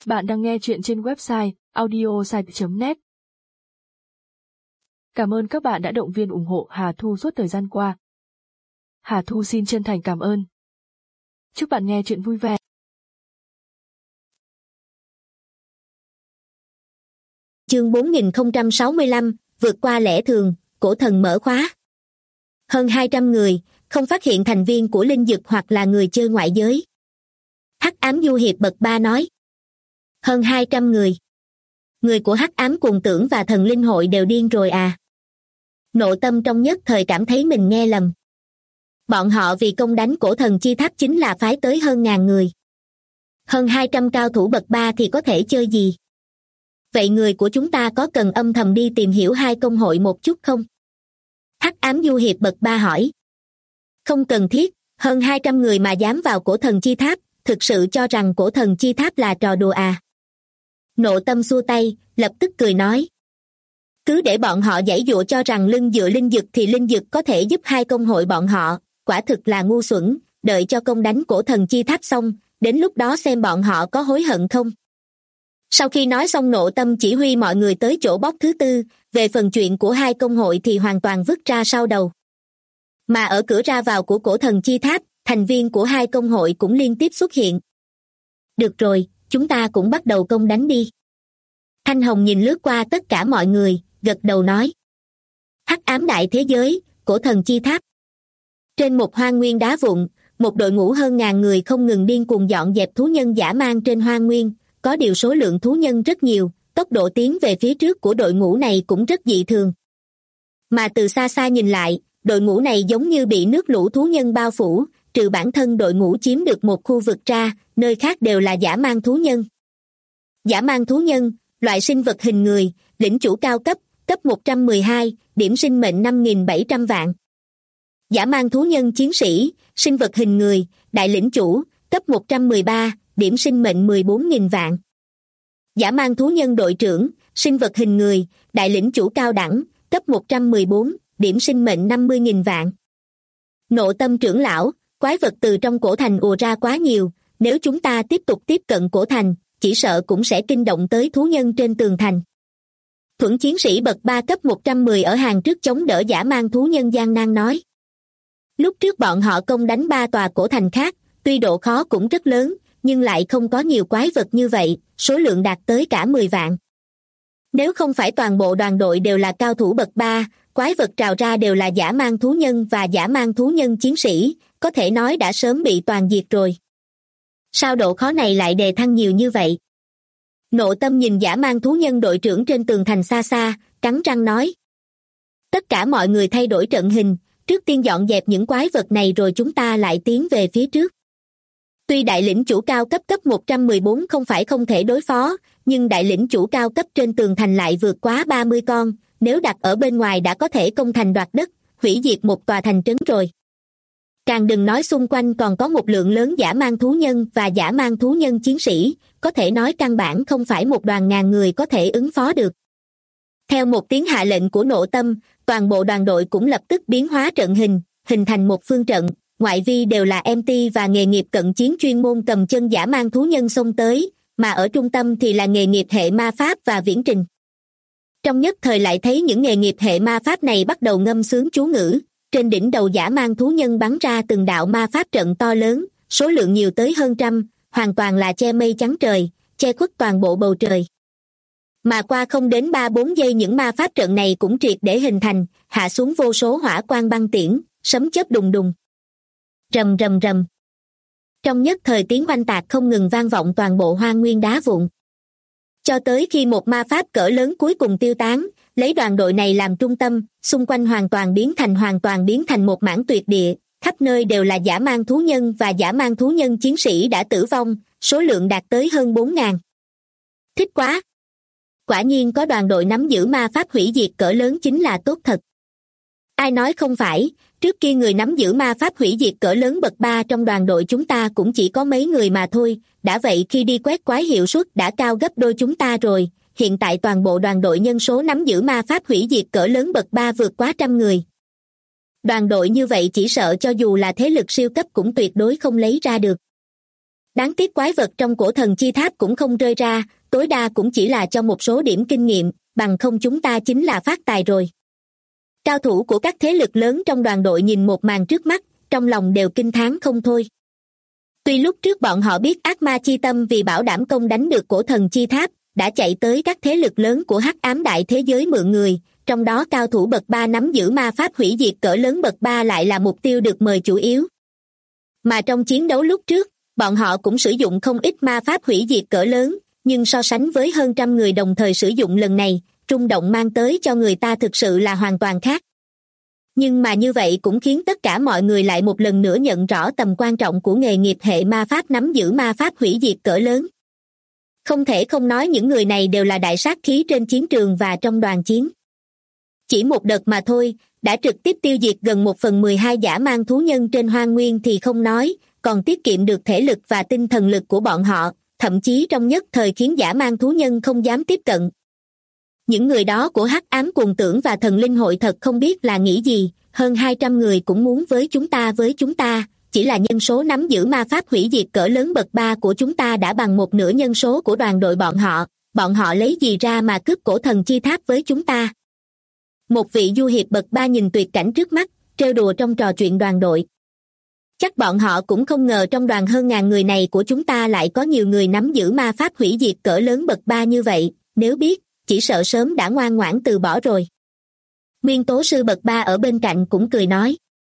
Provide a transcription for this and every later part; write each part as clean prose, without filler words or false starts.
Bạn đang nghe chuyện trên website audiosite.net. Cảm ơn các bạn đã động viên ủng hộ Hà Thu suốt thời gian qua. Hà Thu xin chân thành cảm ơn. Chúc bạn nghe chuyện vui vẻ. Chương 4065, vượt qua lẽ thường, cổ thần mở khóa. Hơn 200 người, không phát hiện thành viên của linh dực hoặc là người chơi ngoại giới. Hắc ám du hiệp bậc 3 nói. Hơn 200 người. Người của hắc ám cuồng tưởng và thần linh hội đều điên rồi à? Nộ Tâm trong nhất thời cảm thấy mình nghe lầm. Bọn họ vì công đánh cổ thần chi tháp chính là phái tới hơn 1000 người. Hơn 200 cao thủ bậc 3 thì có thể chơi gì? Vậy người của chúng ta có cần âm thầm đi tìm hiểu hai công hội một chút không? Hắc ám du hiệp bậc 3 hỏi. Không cần thiết, hơn 200 người mà dám vào cổ thần chi tháp, thực sự cho rằng cổ thần chi tháp là trò đùa à? Nộ Tâm xua tay, lập tức cười nói. Cứ để bọn họ giãy giụa cho rằng lưng dựa linh dực thì linh dực có thể giúp hai công hội bọn họ, quả thực là ngu xuẩn, đợi cho công đánh cổ thần chi tháp xong, đến lúc đó xem bọn họ có hối hận không. Sau khi nói xong Nộ Tâm chỉ huy mọi người tới chỗ boss thứ tư, về phần chuyện của hai công hội thì hoàn toàn vứt ra sau đầu. Mà ở cửa ra vào của cổ thần chi tháp, thành viên của hai công hội cũng liên tiếp xuất hiện. Được rồi, chúng ta cũng bắt đầu công đánh đi. Thanh Hồng nhìn lướt qua tất cả mọi người, gật đầu nói. Hắc ám đại thế giới, cổ thần chi tháp. Trên một hoang nguyên đá vụn, một đội ngũ hơn 1000 người không ngừng điên cuồng dọn dẹp thú nhân dã man trên hoang nguyên, có điều số lượng thú nhân rất nhiều, tốc độ tiến về phía trước của đội ngũ này cũng rất dị thường. Mà từ xa xa nhìn lại, đội ngũ này giống như bị nước lũ thú nhân bao phủ, trừ bản thân đội ngũ chiếm được một khu vực ra, nơi khác đều là dã man thú nhân. Dã man thú nhân, loại sinh vật hình người, lĩnh chủ cao cấp, cấp 112, điểm sinh mệnh 5.700 vạn. Dã man thú nhân chiến sĩ, sinh vật hình người, đại lĩnh chủ, cấp 113, điểm sinh mệnh 14.000 vạn. Dã man thú nhân đội trưởng, sinh vật hình người, đại lĩnh chủ cao đẳng, cấp 114, điểm sinh mệnh 50.000 vạn. Nộ Tâm trưởng lão, quái vật từ trong cổ thành ùa ra quá nhiều, nếu chúng ta tiếp tục tiếp cận cổ thành, chỉ sợ cũng sẽ kinh động tới thú nhân trên tường thành. Thuẫn chiến sĩ bậc 3 cấp 110 ở hàng trước chống đỡ dã man thú nhân gian nan nói. Lúc trước bọn họ công đánh 3 tòa cổ thành khác, tuy độ khó cũng rất lớn, nhưng lại không có nhiều quái vật như vậy, số lượng đạt tới cả 10 vạn. Nếu không phải toàn bộ đoàn đội đều là cao thủ bậc 3, quái vật trào ra đều là dã man thú nhân và dã man thú nhân chiến sĩ, có thể nói đã sớm bị toàn diệt rồi. Sao độ khó này lại đề thăng nhiều như vậy? Nộ Tâm nhìn dã man thú nhân đội trưởng trên tường thành xa xa, cắn răng nói. Tất cả mọi người thay đổi trận hình, trước tiên dọn dẹp những quái vật này rồi chúng ta lại tiến về phía trước. Tuy đại lĩnh chủ cao cấp cấp 114 không phải không thể đối phó, nhưng đại lĩnh chủ cao cấp trên tường thành lại vượt quá 30 con, nếu đặt ở bên ngoài đã có thể công thành đoạt đất, hủy diệt một tòa thành trấn rồi. Càng đừng nói xung quanh còn có một lượng lớn dã man thú nhân và dã man thú nhân chiến sĩ, có thể nói căn bản không phải một đoàn 1000 người có thể ứng phó được. Theo một tiếng hạ lệnh của Nộ Tâm, toàn bộ đoàn đội cũng lập tức biến hóa trận hình, hình thành một phương trận, ngoại vi đều là MT và nghề nghiệp cận chiến chuyên môn cầm chân dã man thú nhân xông tới, mà ở trung tâm thì là nghề nghiệp hệ ma pháp và viễn trình. Trong nhất thời lại thấy những nghề nghiệp hệ ma pháp này bắt đầu ngâm sướng chú ngữ, trên đỉnh đầu dã man thú nhân bắn ra từng đạo ma pháp trận to lớn, số lượng nhiều tới hơn trăm, hoàn toàn là che mây chắn trời, che khuất toàn bộ bầu trời. Mà qua không đến 3-4 giây những ma pháp trận này cũng triệt để hình thành, hạ xuống vô số hỏa quang băng tiễn, sấm chớp đùng đùng. Rầm rầm rầm. Trong nhất thời tiếng oanh tạc không ngừng vang vọng toàn bộ hoang nguyên đá vụn. Cho tới khi một ma pháp cỡ lớn cuối cùng tiêu tán, lấy đoàn đội này làm trung tâm, xung quanh hoàn toàn biến thành một mảng tuyệt địa, khắp nơi đều là dã man thú nhân và dã man thú nhân chiến sĩ đã tử vong, số lượng đạt tới hơn 4000. Thích quá! Quả nhiên có đoàn đội nắm giữ ma pháp hủy diệt cỡ lớn chính là tốt thật. Ai nói không phải, trước kia người nắm giữ ma pháp hủy diệt cỡ lớn bậc 3 trong đoàn đội chúng ta cũng chỉ có mấy người mà thôi, đã vậy khi đi quét quái hiệu suất đã cao gấp đôi chúng ta rồi, hiện tại toàn bộ đoàn đội nhân số nắm giữ ma pháp hủy diệt cỡ lớn bậc 3 vượt quá 100 người. Đoàn đội như vậy chỉ sợ cho dù là thế lực siêu cấp cũng tuyệt đối không lấy ra được. Đáng tiếc quái vật trong cổ thần chi tháp cũng không rơi ra, tối đa cũng chỉ là cho một số điểm kinh nghiệm, bằng không chúng ta chính là phát tài rồi. Cao thủ của các thế lực lớn trong đoàn đội nhìn một màn trước mắt, trong lòng đều kinh thán không thôi. Tuy lúc trước bọn họ biết ác ma chi tâm vì bảo đảm công đánh được cổ thần chi tháp, đã chạy tới các thế lực lớn của hắc ám đại thế giới mượn người, trong đó cao thủ bậc 3 nắm giữ ma pháp hủy diệt cỡ lớn bậc 3 lại là mục tiêu được mời chủ yếu. Mà trong chiến đấu lúc trước, bọn họ cũng sử dụng không ít ma pháp hủy diệt cỡ lớn, nhưng so sánh với hơn 100 người đồng thời sử dụng lần này, rung động mang tới cho người ta thực sự là hoàn toàn khác. Nhưng mà như vậy cũng khiến tất cả mọi người lại một lần nữa nhận rõ tầm quan trọng của nghề nghiệp hệ ma pháp nắm giữ ma pháp hủy diệt cỡ lớn. Không thể không nói những người này đều là đại sát khí trên chiến trường và trong đoàn chiến. Chỉ một đợt mà thôi, đã trực tiếp tiêu diệt gần 1/12 dã man thú nhân trên hoang nguyên thì không nói, còn tiết kiệm được thể lực và tinh thần lực của bọn họ, thậm chí trong nhất thời khiến dã man thú nhân không dám tiếp cận. Những người đó của hắc ám cuồng tưởng và thần linh hội thật không biết là nghĩ gì, hơn 200 người cũng muốn với chúng ta, chỉ là nhân số nắm giữ ma pháp hủy diệt cỡ lớn bậc 3 của chúng ta đã bằng một nửa nhân số của đoàn đội bọn họ lấy gì ra mà cướp cổ thần chi tháp với chúng ta. Một vị du hiệp bậc 3 nhìn tuyệt cảnh trước mắt, trêu đùa trong trò chuyện đoàn đội. Chắc bọn họ cũng không ngờ trong đoàn hơn 1000 người này của chúng ta lại có nhiều người nắm giữ ma pháp hủy diệt cỡ lớn bậc 3 như vậy, nếu biết, chỉ sợ sớm đã ngoan ngoãn từ bỏ rồi. Nguyên tố sư bậc 3 ở bên cạnh cũng cười nói.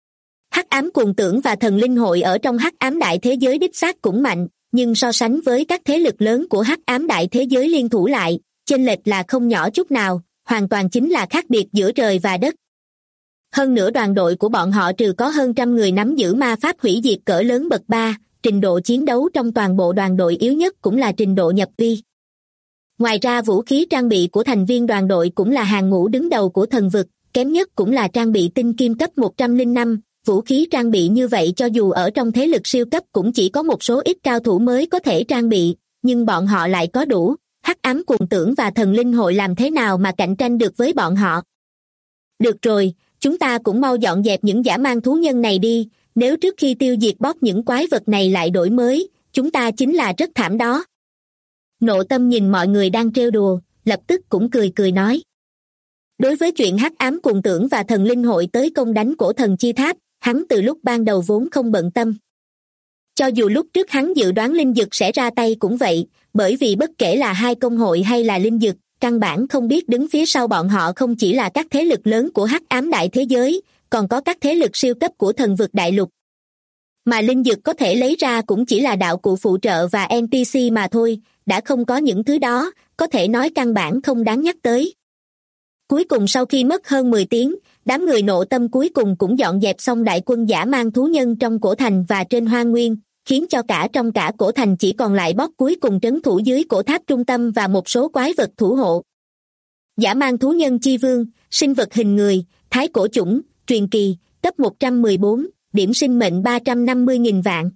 Hắc ám cuồng tưởng và thần linh hội ở trong hắc ám đại thế giới đích xác cũng mạnh, nhưng so sánh với các thế lực lớn của hắc ám đại thế giới liên thủ lại, chênh lệch là không nhỏ chút nào, hoàn toàn chính là khác biệt giữa trời và đất. Hơn nữa đoàn đội của bọn họ trừ có hơn 100 người nắm giữ ma pháp hủy diệt cỡ lớn bậc 3, trình độ chiến đấu trong toàn bộ đoàn đội yếu nhất cũng là trình độ nhập vi. Ngoài ra vũ khí trang bị của thành viên đoàn đội cũng là hàng ngũ đứng đầu của thần vực, kém nhất cũng là trang bị tinh kim cấp 105, vũ khí trang bị như vậy cho dù ở trong thế lực siêu cấp cũng chỉ có một số ít cao thủ mới có thể trang bị, nhưng bọn họ lại có đủ, hắc ám cuồng tưởng và thần linh hội làm thế nào mà cạnh tranh được với bọn họ. Được rồi, chúng ta cũng mau dọn dẹp những dã man thú nhân này đi, nếu trước khi tiêu diệt bóp những quái vật này lại đổi mới, chúng ta chính là rất thảm đó. Nộ Tâm nhìn mọi người đang trêu đùa, lập tức cũng cười nói. Đối với chuyện hắc ám cuồng tưởng và thần linh hội tới công đánh cổ thần chi tháp, hắn từ lúc ban đầu vốn không bận tâm. Cho dù lúc trước hắn dự đoán linh dực sẽ ra tay cũng vậy, bởi vì bất kể là hai công hội hay là linh dực, căn bản không biết đứng phía sau bọn họ không chỉ là các thế lực lớn của hắc ám đại thế giới, còn có các thế lực siêu cấp của thần vực đại lục. Mà linh dực có thể lấy ra cũng chỉ là đạo cụ phụ trợ và NPC mà thôi, đã không có những thứ đó, có thể nói căn bản không đáng nhắc tới. Cuối cùng sau khi mất hơn 10 tiếng, đám người Nộ Tâm cuối cùng cũng dọn dẹp xong đại quân dã man thú nhân trong cổ thành và trên hoang nguyên, khiến cho trong cả cổ thành chỉ còn lại boss cuối cùng trấn thủ dưới cổ tháp trung tâm và một số quái vật thủ hộ. Dã man thú nhân chi vương, sinh vật hình người, thái cổ chủng, truyền kỳ, cấp 114, điểm sinh mệnh 350.000 vạn.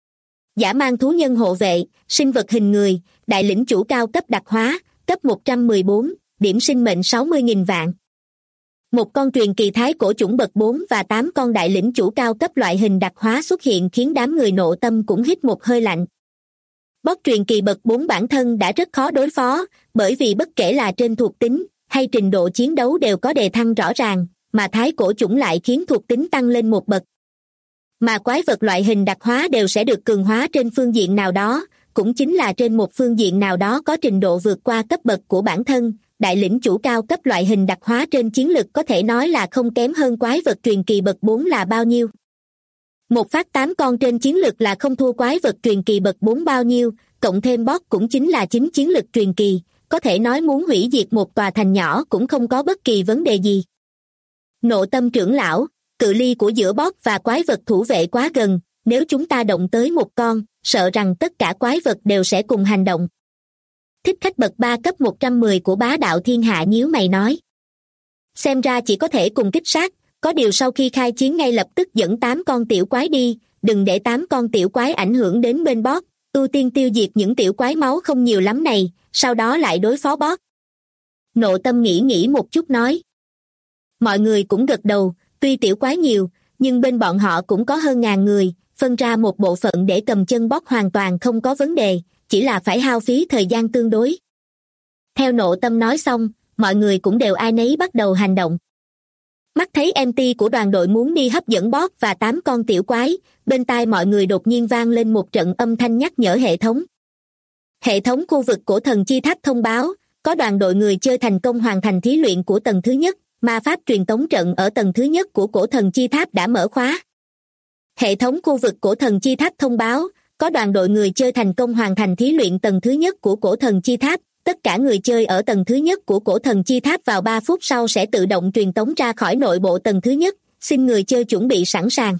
Dã man thú nhân hộ vệ, sinh vật hình người, đại lĩnh chủ cao cấp đặc hóa, cấp 114, điểm sinh mệnh 60.000 vạn. Một con truyền kỳ thái cổ chủng bậc 4 và 8 con đại lĩnh chủ cao cấp loại hình đặc hóa xuất hiện khiến đám người Nộ Tâm cũng hít một hơi lạnh. Boss truyền kỳ bậc 4 bản thân đã rất khó đối phó, bởi vì bất kể là trên thuộc tính hay trình độ chiến đấu đều có đề thăng rõ ràng, mà thái cổ chủng lại khiến thuộc tính tăng lên một bậc. Mà quái vật loại hình đặc hóa đều sẽ được cường hóa trên phương diện nào đó, cũng chính là trên một phương diện nào đó có trình độ vượt qua cấp bậc của bản thân. Đại lĩnh chủ cao cấp loại hình đặc hóa trên chiến lực có thể nói là không kém hơn quái vật truyền kỳ bậc 4 là bao nhiêu. Một phát 8 con trên chiến lực là không thua quái vật truyền kỳ bậc 4 bao nhiêu, cộng thêm boss cũng chính là 9 chiến lực truyền kỳ, có thể nói muốn hủy diệt một tòa thành nhỏ cũng không có bất kỳ vấn đề gì. Nộ Tâm trưởng lão, cự ly của giữa boss và quái vật thủ vệ quá gần, nếu chúng ta động tới một con, sợ rằng tất cả quái vật đều sẽ cùng hành động. Thích khách bậc 3 cấp 110 của bá đạo thiên hạ nhíu mày nói. Xem ra chỉ có thể cùng kích sát, có điều sau khi khai chiến ngay lập tức dẫn 8 con tiểu quái đi, đừng để 8 con tiểu quái ảnh hưởng đến bên boss, ưu tiên tiêu diệt những tiểu quái máu không nhiều lắm này, sau đó lại đối phó boss. Nộ Tâm nghĩ một chút nói. Mọi người cũng gật đầu, tuy tiểu quái nhiều, nhưng bên bọn họ cũng có hơn 1000 người, phân ra một bộ phận để cầm chân bóp hoàn toàn không có vấn đề, chỉ là phải hao phí thời gian tương đối. Theo Nộ Tâm nói xong, mọi người cũng đều ai nấy bắt đầu hành động. Mắt thấy MT của đoàn đội muốn đi hấp dẫn boss và 8 con tiểu quái, bên tai mọi người đột nhiên vang lên một trận âm thanh nhắc nhở hệ thống. Hệ thống khu vực cổ thần chi tháp thông báo, có đoàn đội người chơi thành công hoàn thành thí luyện của tầng thứ nhất, ma pháp truyền tống trận ở tầng thứ nhất của cổ thần chi tháp đã mở khóa. Hệ thống khu vực cổ thần chi tháp thông báo, có đoàn đội người chơi thành công hoàn thành thí luyện tầng thứ nhất của cổ thần chi tháp, tất cả người chơi ở tầng thứ nhất của cổ thần chi tháp vào 3 phút sau sẽ tự động truyền tống ra khỏi nội bộ tầng thứ nhất, xin người chơi chuẩn bị sẵn sàng.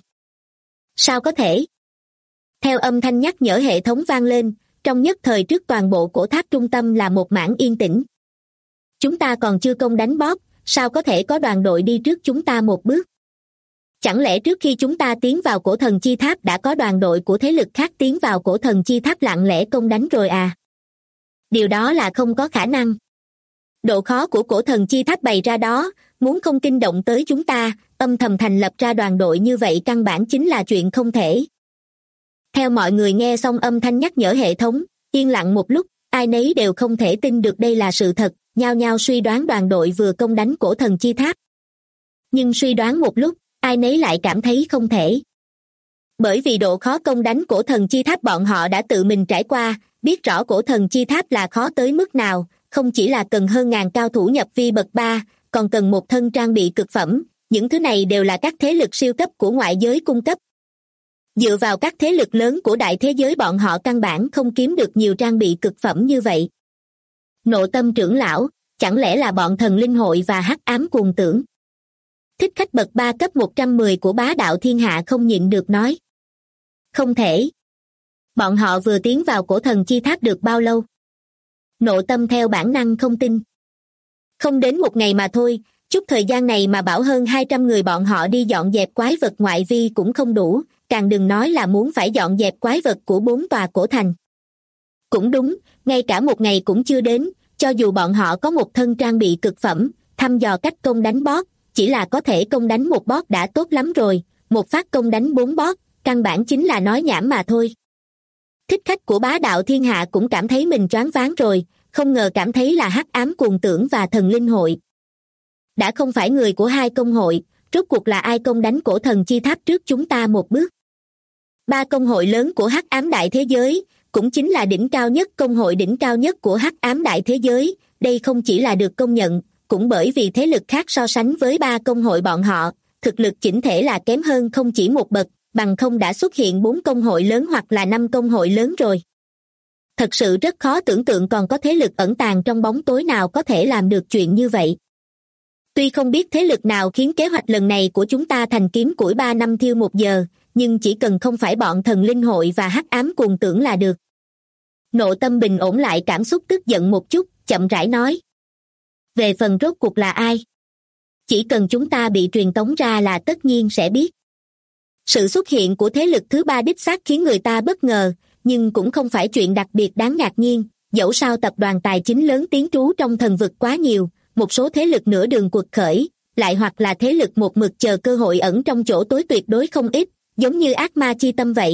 Sao có thể? Theo âm thanh nhắc nhở hệ thống vang lên, trong nhất thời trước toàn bộ cổ tháp trung tâm là một mảng yên tĩnh. Chúng ta còn chưa công đánh boss, sao có thể có đoàn đội đi trước chúng ta một bước? Chẳng lẽ trước khi chúng ta tiến vào cổ thần chi tháp đã có đoàn đội của thế lực khác tiến vào cổ thần chi tháp lặng lẽ công đánh rồi à? Điều đó là không có khả năng. Độ khó của cổ thần chi tháp bày ra đó, muốn không kinh động tới chúng ta, âm thầm thành lập ra đoàn đội như vậy căn bản chính là chuyện không thể. Theo mọi người nghe xong âm thanh nhắc nhở hệ thống, yên lặng một lúc, ai nấy đều không thể tin được đây là sự thật, nhao nhao suy đoán đoàn đội vừa công đánh cổ thần chi tháp. Nhưng suy đoán một lúc, ai nấy lại cảm thấy không thể. Bởi vì độ khó công đánh cổ thần chi tháp bọn họ đã tự mình trải qua, biết rõ cổ thần chi tháp là khó tới mức nào, không chỉ là cần hơn ngàn cao thủ nhập vi bậc 3, còn cần một thân trang bị cực phẩm, những thứ này đều là các thế lực siêu cấp của ngoại giới cung cấp. Dựa vào các thế lực lớn của đại thế giới bọn họ căn bản không kiếm được nhiều trang bị cực phẩm như vậy. Nộ Tâm trưởng lão, chẳng lẽ là bọn thần linh hội và hắc ám cuồng tưởng? Thích khách bậc 3 cấp 110 của bá đạo thiên hạ không nhịn được nói. Không thể. Bọn họ vừa tiến vào cổ thần chi tháp được bao lâu? Nộ Tâm theo bản năng không tin. Không đến một ngày mà thôi, chút thời gian này mà bảo hơn 200 người bọn họ đi dọn dẹp quái vật ngoại vi cũng không đủ, càng đừng nói là muốn phải dọn dẹp quái vật của 4 tòa cổ thành. Cũng đúng, ngay cả một ngày cũng chưa đến, cho dù bọn họ có một thân trang bị cực phẩm, thăm dò cách công đánh boss, chỉ là có thể công đánh một boss đã tốt lắm rồi, một phát công đánh 4 boss, căn bản chính là nói nhảm mà thôi. Thích khách của bá đạo thiên hạ cũng cảm thấy mình choáng váng rồi, không ngờ cảm thấy là hắc ám cuồng tưởng và thần linh hội. Đã không phải người của hai công hội, rốt cuộc là ai công đánh cổ thần chi tháp trước chúng ta một bước? 3 công hội lớn của hắc ám đại thế giới, cũng chính là đỉnh cao nhất công hội đỉnh cao nhất của hắc ám đại thế giới, đây không chỉ là được công nhận, cũng bởi vì thế lực khác so sánh với 3 công hội bọn họ, thực lực chỉnh thể là kém hơn không chỉ một bậc, bằng không đã xuất hiện 4 công hội lớn hoặc là 5 công hội lớn rồi. Thật sự rất khó tưởng tượng còn có thế lực ẩn tàng trong bóng tối nào có thể làm được chuyện như vậy. Tuy không biết thế lực nào khiến kế hoạch lần này của chúng ta thành kiếm củi 3 năm thiêu 1 giờ, nhưng chỉ cần không phải bọn thần linh hội và hắc ám cuồng tưởng là được. Nộ Tâm bình ổn lại cảm xúc tức giận một chút, chậm rãi nói. Về phần rốt cuộc là ai? Chỉ cần chúng ta bị truyền tống ra là tất nhiên sẽ biết. Sự xuất hiện của thế lực thứ 3 đích xác khiến người ta bất ngờ, nhưng cũng không phải chuyện đặc biệt đáng ngạc nhiên, dẫu sao tập đoàn tài chính lớn tiến trú trong thần vực quá nhiều, một số thế lực nửa đường quật khởi, lại hoặc là thế lực một mực chờ cơ hội ẩn trong chỗ tối tuyệt đối không ít, giống như ác ma chi tâm vậy.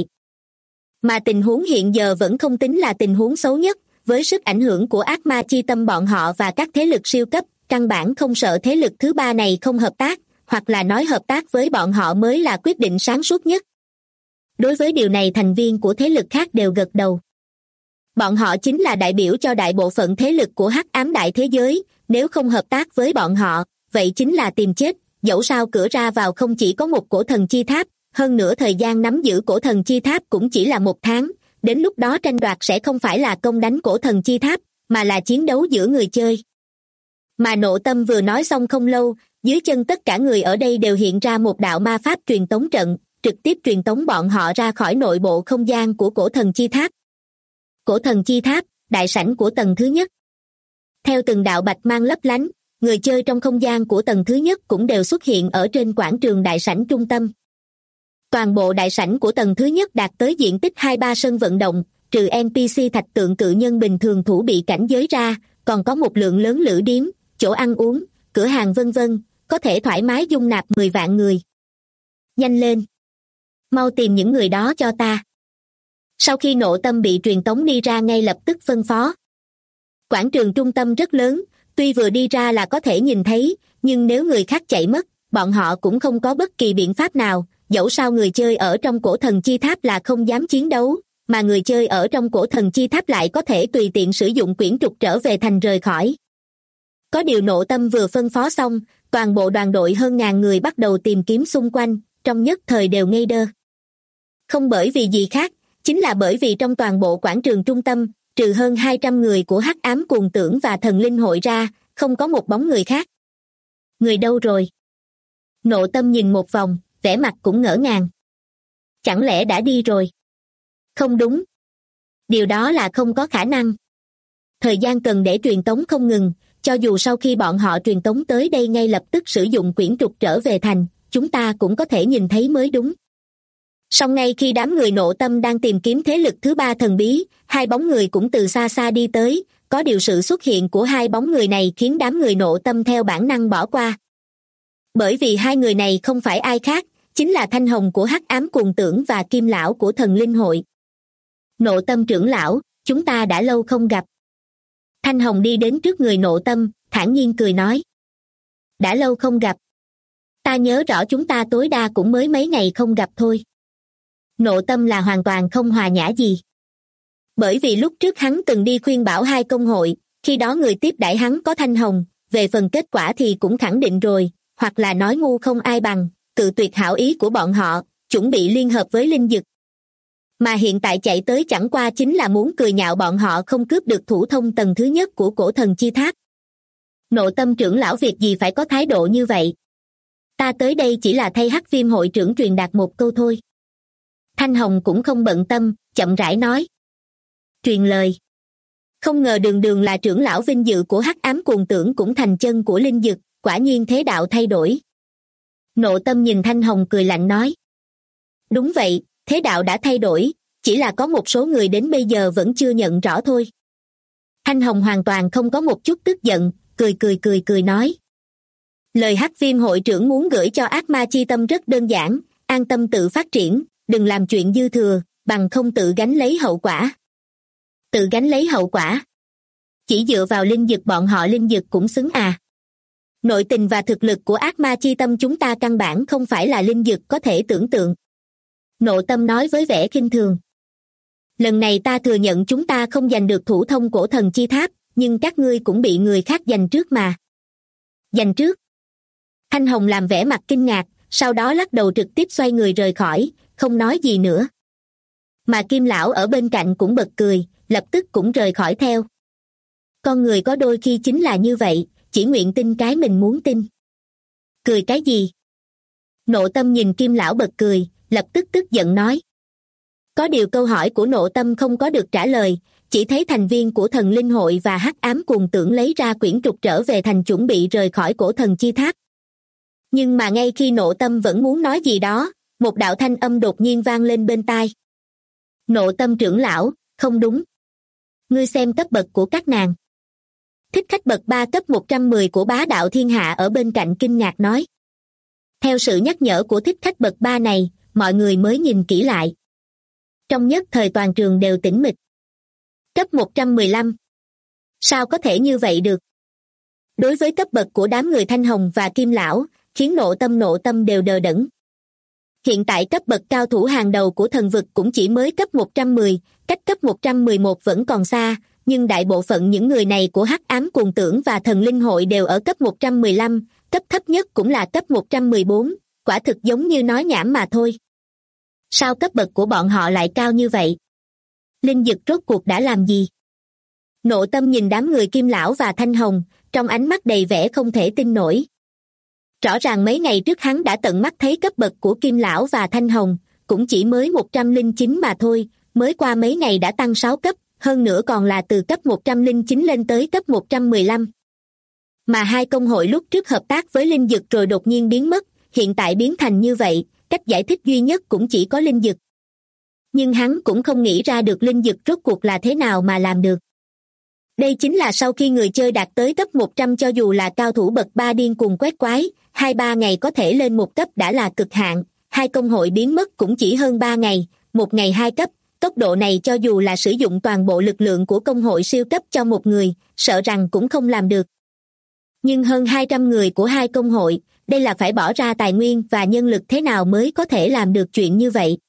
Mà tình huống hiện giờ vẫn không tính là tình huống xấu nhất, với sức ảnh hưởng của ác ma chi tâm bọn họ và các thế lực siêu cấp, căn bản không sợ thế lực thứ 3 này không hợp tác, hoặc là nói hợp tác với bọn họ mới là quyết định sáng suốt nhất. Đối với điều này thành viên của thế lực khác đều gật đầu. Bọn họ chính là đại biểu cho đại bộ phận thế lực của hắc ám đại thế giới, nếu không hợp tác với bọn họ, vậy chính là tìm chết, dẫu sao cửa ra vào không chỉ có một cổ thần chi tháp, hơn nữa thời gian nắm giữ cổ thần chi tháp cũng chỉ là 1 tháng, đến lúc đó tranh đoạt sẽ không phải là công đánh cổ thần chi tháp, mà là chiến đấu giữa người chơi. Mà Nộ Tâm vừa nói xong không lâu, dưới chân tất cả người ở đây đều hiện ra một đạo ma pháp truyền tống trận, trực tiếp truyền tống bọn họ ra khỏi nội bộ không gian của cổ thần chi tháp. Cổ thần chi tháp, đại sảnh của tầng thứ nhất. Theo từng đạo bạch mang lấp lánh, người chơi trong không gian của tầng thứ nhất cũng đều xuất hiện ở trên quảng trường đại sảnh trung tâm. Toàn bộ đại sảnh của tầng thứ nhất đạt tới diện tích 2-3 sân vận động, trừ NPC thạch tượng cự nhân bình thường thủ bị cảnh giới ra, còn có một lượng lớn lữ điếm, chỗ ăn uống, cửa hàng vân vân, có thể thoải mái dung nạp 10 vạn người. Nhanh lên! Mau tìm những người đó cho ta. Sau khi Nộ Tâm bị truyền tống đi ra ngay lập tức phân phó. Quảng trường trung tâm rất lớn, tuy vừa đi ra là có thể nhìn thấy, nhưng nếu người khác chạy mất, bọn họ cũng không có bất kỳ biện pháp nào, dẫu sao người chơi ở trong cổ thần chi tháp là không dám chiến đấu, mà người chơi ở trong cổ thần chi tháp lại có thể tùy tiện sử dụng quyển trục trở về thành rời khỏi. Có điều Nộ Tâm vừa phân phó xong, toàn bộ đoàn đội hơn ngàn người bắt đầu tìm kiếm xung quanh, trong nhất thời đều ngây đơ. Không bởi vì gì khác, chính là bởi vì trong toàn bộ quảng trường trung tâm, trừ hơn 200 người của Hắc Ám Cuồng Tưởng và Thần Linh Hội ra, không có một bóng người khác. Người đâu rồi? Nộ Tâm nhìn một vòng, vẻ mặt cũng ngỡ ngàng. Chẳng lẽ đã đi rồi? Không đúng. Điều đó là không có khả năng. Thời gian cần để truyền tống không ngừng, cho dù sau khi bọn họ truyền tống tới đây ngay lập tức sử dụng quyển trục trở về thành, chúng ta cũng có thể nhìn thấy mới đúng. Song ngay khi đám người Nộ Tâm đang tìm kiếm thế lực thứ ba thần bí, hai bóng người cũng từ xa xa đi tới, có điều sự xuất hiện của hai bóng người này khiến đám người Nộ Tâm theo bản năng bỏ qua. Bởi vì hai người này không phải ai khác, chính là Thanh Hồng của Hắc Ám Cuồng Tưởng và Kim Lão của Thần Linh Hội. Nộ Tâm trưởng lão, chúng ta đã lâu không gặp. Thanh Hồng đi đến trước người Nộ Tâm, thản nhiên cười nói. Đã lâu không gặp. Ta nhớ rõ chúng ta tối đa cũng mới mấy ngày không gặp thôi. Nộ Tâm là hoàn toàn không hòa nhã gì. Bởi vì lúc trước hắn từng đi khuyên bảo hai công hội, khi đó người tiếp đãi hắn có Thanh Hồng, về phần kết quả thì cũng khẳng định rồi, hoặc là nói ngu không ai bằng, cự tuyệt hảo ý của bọn họ, chuẩn bị liên hợp với Linh Dực. Mà hiện tại chạy tới chẳng qua chính là muốn cười nhạo bọn họ không cướp được thủ thông tầng thứ nhất của cổ thần chi tháp. Nộ Tâm trưởng lão việc gì phải có thái độ như vậy? Ta tới đây chỉ là thay Hắc Viêm hội trưởng truyền đạt một câu thôi. Thanh Hồng cũng không bận tâm, chậm rãi nói. Truyền lời. Không ngờ đường đường là trưởng lão vinh dự của Hắc Ám Cuồng Tưởng cũng thành chân của Linh Dực, quả nhiên thế đạo thay đổi. Nộ Tâm nhìn Thanh Hồng cười lạnh nói. Đúng vậy, thế đạo đã thay đổi, chỉ là có một số người đến bây giờ vẫn chưa nhận rõ thôi. Thanh Hồng hoàn toàn không có một chút tức giận, cười nói. Lời Hắc Viêm hội trưởng muốn gửi cho ác ma chi tâm rất đơn giản, an tâm tự phát triển, đừng làm chuyện dư thừa, bằng không tự gánh lấy hậu quả. Tự gánh lấy hậu quả? Chỉ dựa vào Linh Dực bọn họ Linh Dực cũng xứng à? Nội tình và thực lực của ác ma chi tâm chúng ta căn bản không phải là Linh Dực có thể tưởng tượng. Nộ Tâm nói với vẻ khinh thường. Lần này ta thừa nhận chúng ta không giành được thủ thông cổ thần chi tháp, nhưng các ngươi cũng bị người khác giành trước mà. Giành trước? Thanh Hồng làm vẻ mặt kinh ngạc, sau đó lắc đầu trực tiếp xoay người rời khỏi, không nói gì nữa. Mà Kim Lão ở bên cạnh cũng bật cười, lập tức cũng rời khỏi theo. Con người có đôi khi chính là như vậy, chỉ nguyện tin cái mình muốn tin. Cười cái gì? Nộ Tâm nhìn Kim Lão bật cười, lập tức tức giận nói. Có điều câu hỏi của Nộ Tâm không có được trả lời, chỉ thấy thành viên của Thần Linh Hội và Hắc Ám Cuồng Tưởng lấy ra quyển trục trở về thành chuẩn bị rời khỏi cổ thần chi tháp. Nhưng mà ngay khi Nộ Tâm vẫn muốn nói gì đó, một đạo thanh âm đột nhiên vang lên bên tai. Nộ Tâm trưởng lão, không đúng. Ngươi xem cấp bậc của các nàng. Thích khách bậc 3 cấp 110 của bá đạo thiên hạ ở bên cạnh kinh ngạc nói. Theo sự nhắc nhở của thích khách bậc 3 này, mọi người mới nhìn kỹ lại. Trong nhất thời toàn trường đều tĩnh mịch. Cấp 115. Sao có thể như vậy được? Đối với cấp bậc của đám người Thanh Hồng và Kim Lão, khiến Nộ Tâm đều đờ đẫn. Hiện tại cấp bậc cao thủ hàng đầu của thần vực cũng chỉ mới cấp 110, cách cấp 111 vẫn còn xa, nhưng đại bộ phận những người này của Hắc Ám Cuồng Tưởng và Thần Linh Hội đều ở cấp 115, cấp thấp nhất cũng là cấp 114, quả thực giống như nói nhảm mà thôi. Sao cấp bậc của bọn họ lại cao như vậy? Linh Dực rốt cuộc đã làm gì? Nộ Tâm nhìn đám người Kim Lão và Thanh Hồng, trong ánh mắt đầy vẻ không thể tin nổi. Rõ ràng mấy ngày trước hắn đã tận mắt thấy cấp bậc của Kim Lão và Thanh Hồng, cũng chỉ mới 109 mà thôi, mới qua mấy ngày đã tăng 6 cấp, hơn nữa còn là từ cấp 109 lên tới cấp 115. Mà hai công hội lúc trước hợp tác với Linh Dực rồi đột nhiên biến mất, hiện tại biến thành như vậy, cách giải thích duy nhất cũng chỉ có Linh Dực. Nhưng hắn cũng không nghĩ ra được Linh Dực rốt cuộc là thế nào mà làm được. Đây chính là sau khi người chơi đạt tới cấp 100 cho dù là cao thủ bậc 3 điên cuồng quét quái, 2-3 ngày có thể lên một cấp đã là cực hạn, hai công hội biến mất cũng chỉ hơn 3 ngày, một ngày 2 cấp, tốc độ này cho dù là sử dụng toàn bộ lực lượng của công hội siêu cấp cho một người, sợ rằng cũng không làm được. Nhưng hơn 200 người của hai công hội, đây là phải bỏ ra tài nguyên và nhân lực thế nào mới có thể làm được chuyện như vậy.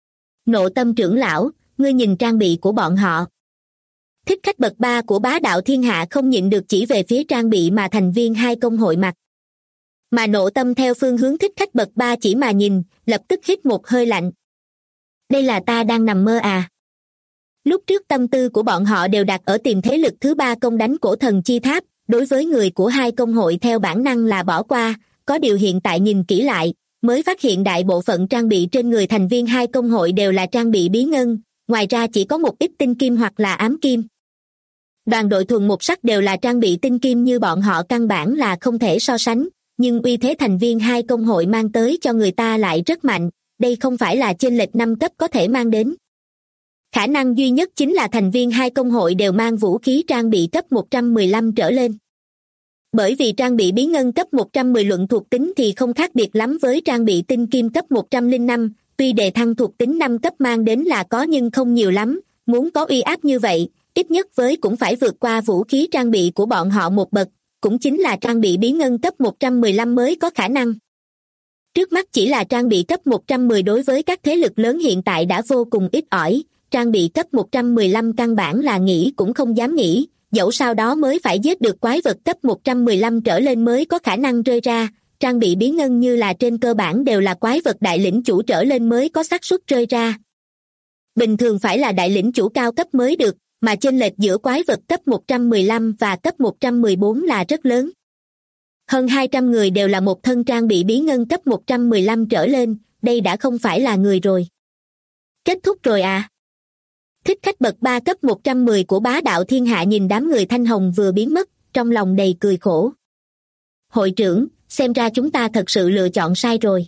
Nộ Tâm trưởng lão, ngươi nhìn trang bị của bọn họ. Thích khách bậc 3 của Bá Đạo Thiên Hạ không nhịn được chỉ về phía trang bị mà thành viên hai công hội mặc. Mà Nộ Tâm theo phương hướng thích khách bậc 3 chỉ mà nhìn, lập tức hít một hơi lạnh. Đây là ta đang nằm mơ à? Lúc trước tâm tư của bọn họ đều đặt ở tìm thế lực thứ 3 công đánh cổ thần chi tháp, đối với người của hai công hội theo bản năng là bỏ qua, có điều hiện tại nhìn kỹ lại, mới phát hiện đại bộ phận trang bị trên người thành viên hai công hội đều là trang bị bí ngân, ngoài ra chỉ có một ít tinh kim hoặc là ám kim. Đoàn đội thuần một sắc đều là trang bị tinh kim như bọn họ căn bản là không thể so sánh, nhưng uy thế thành viên hai công hội mang tới cho người ta lại rất mạnh, đây không phải là chênh lệch 5 cấp có thể mang đến. Khả năng duy nhất chính là thành viên hai công hội đều mang vũ khí trang bị cấp 115 trở lên. Bởi vì trang bị bí ngân cấp 110 luận thuộc tính thì không khác biệt lắm với trang bị tinh kim cấp 105, tuy đề thăng thuộc tính 5 cấp mang đến là có nhưng không nhiều lắm, muốn có uy áp như vậy, ít nhất với cũng phải vượt qua vũ khí trang bị của bọn họ một bậc, cũng chính là trang bị bí ngân cấp 115 mới có khả năng. Trước mắt chỉ là trang bị cấp 110 đối với các thế lực lớn hiện tại đã vô cùng ít ỏi, trang bị cấp 115 căn bản là nghĩ cũng không dám nghĩ, dẫu sau đó mới phải giết được quái vật cấp 115 trở lên mới có khả năng rơi ra, trang bị bí ngân như là trên cơ bản đều là quái vật đại lĩnh chủ trở lên mới có xác suất rơi ra. Bình thường phải là đại lĩnh chủ cao cấp mới được, mà chênh lệch giữa quái vật cấp 115 và cấp 114 là rất lớn. Hơn 200 người đều là một thân trang bị bí ngân cấp 115 trở lên, đây đã không phải là người rồi. Kết thúc rồi à? Thích khách bậc 3 cấp 110 của Bá Đạo Thiên Hạ nhìn đám người thanh hồng vừa biến mất, trong lòng đầy cười khổ. Hội trưởng, xem ra chúng ta thật sự lựa chọn sai rồi.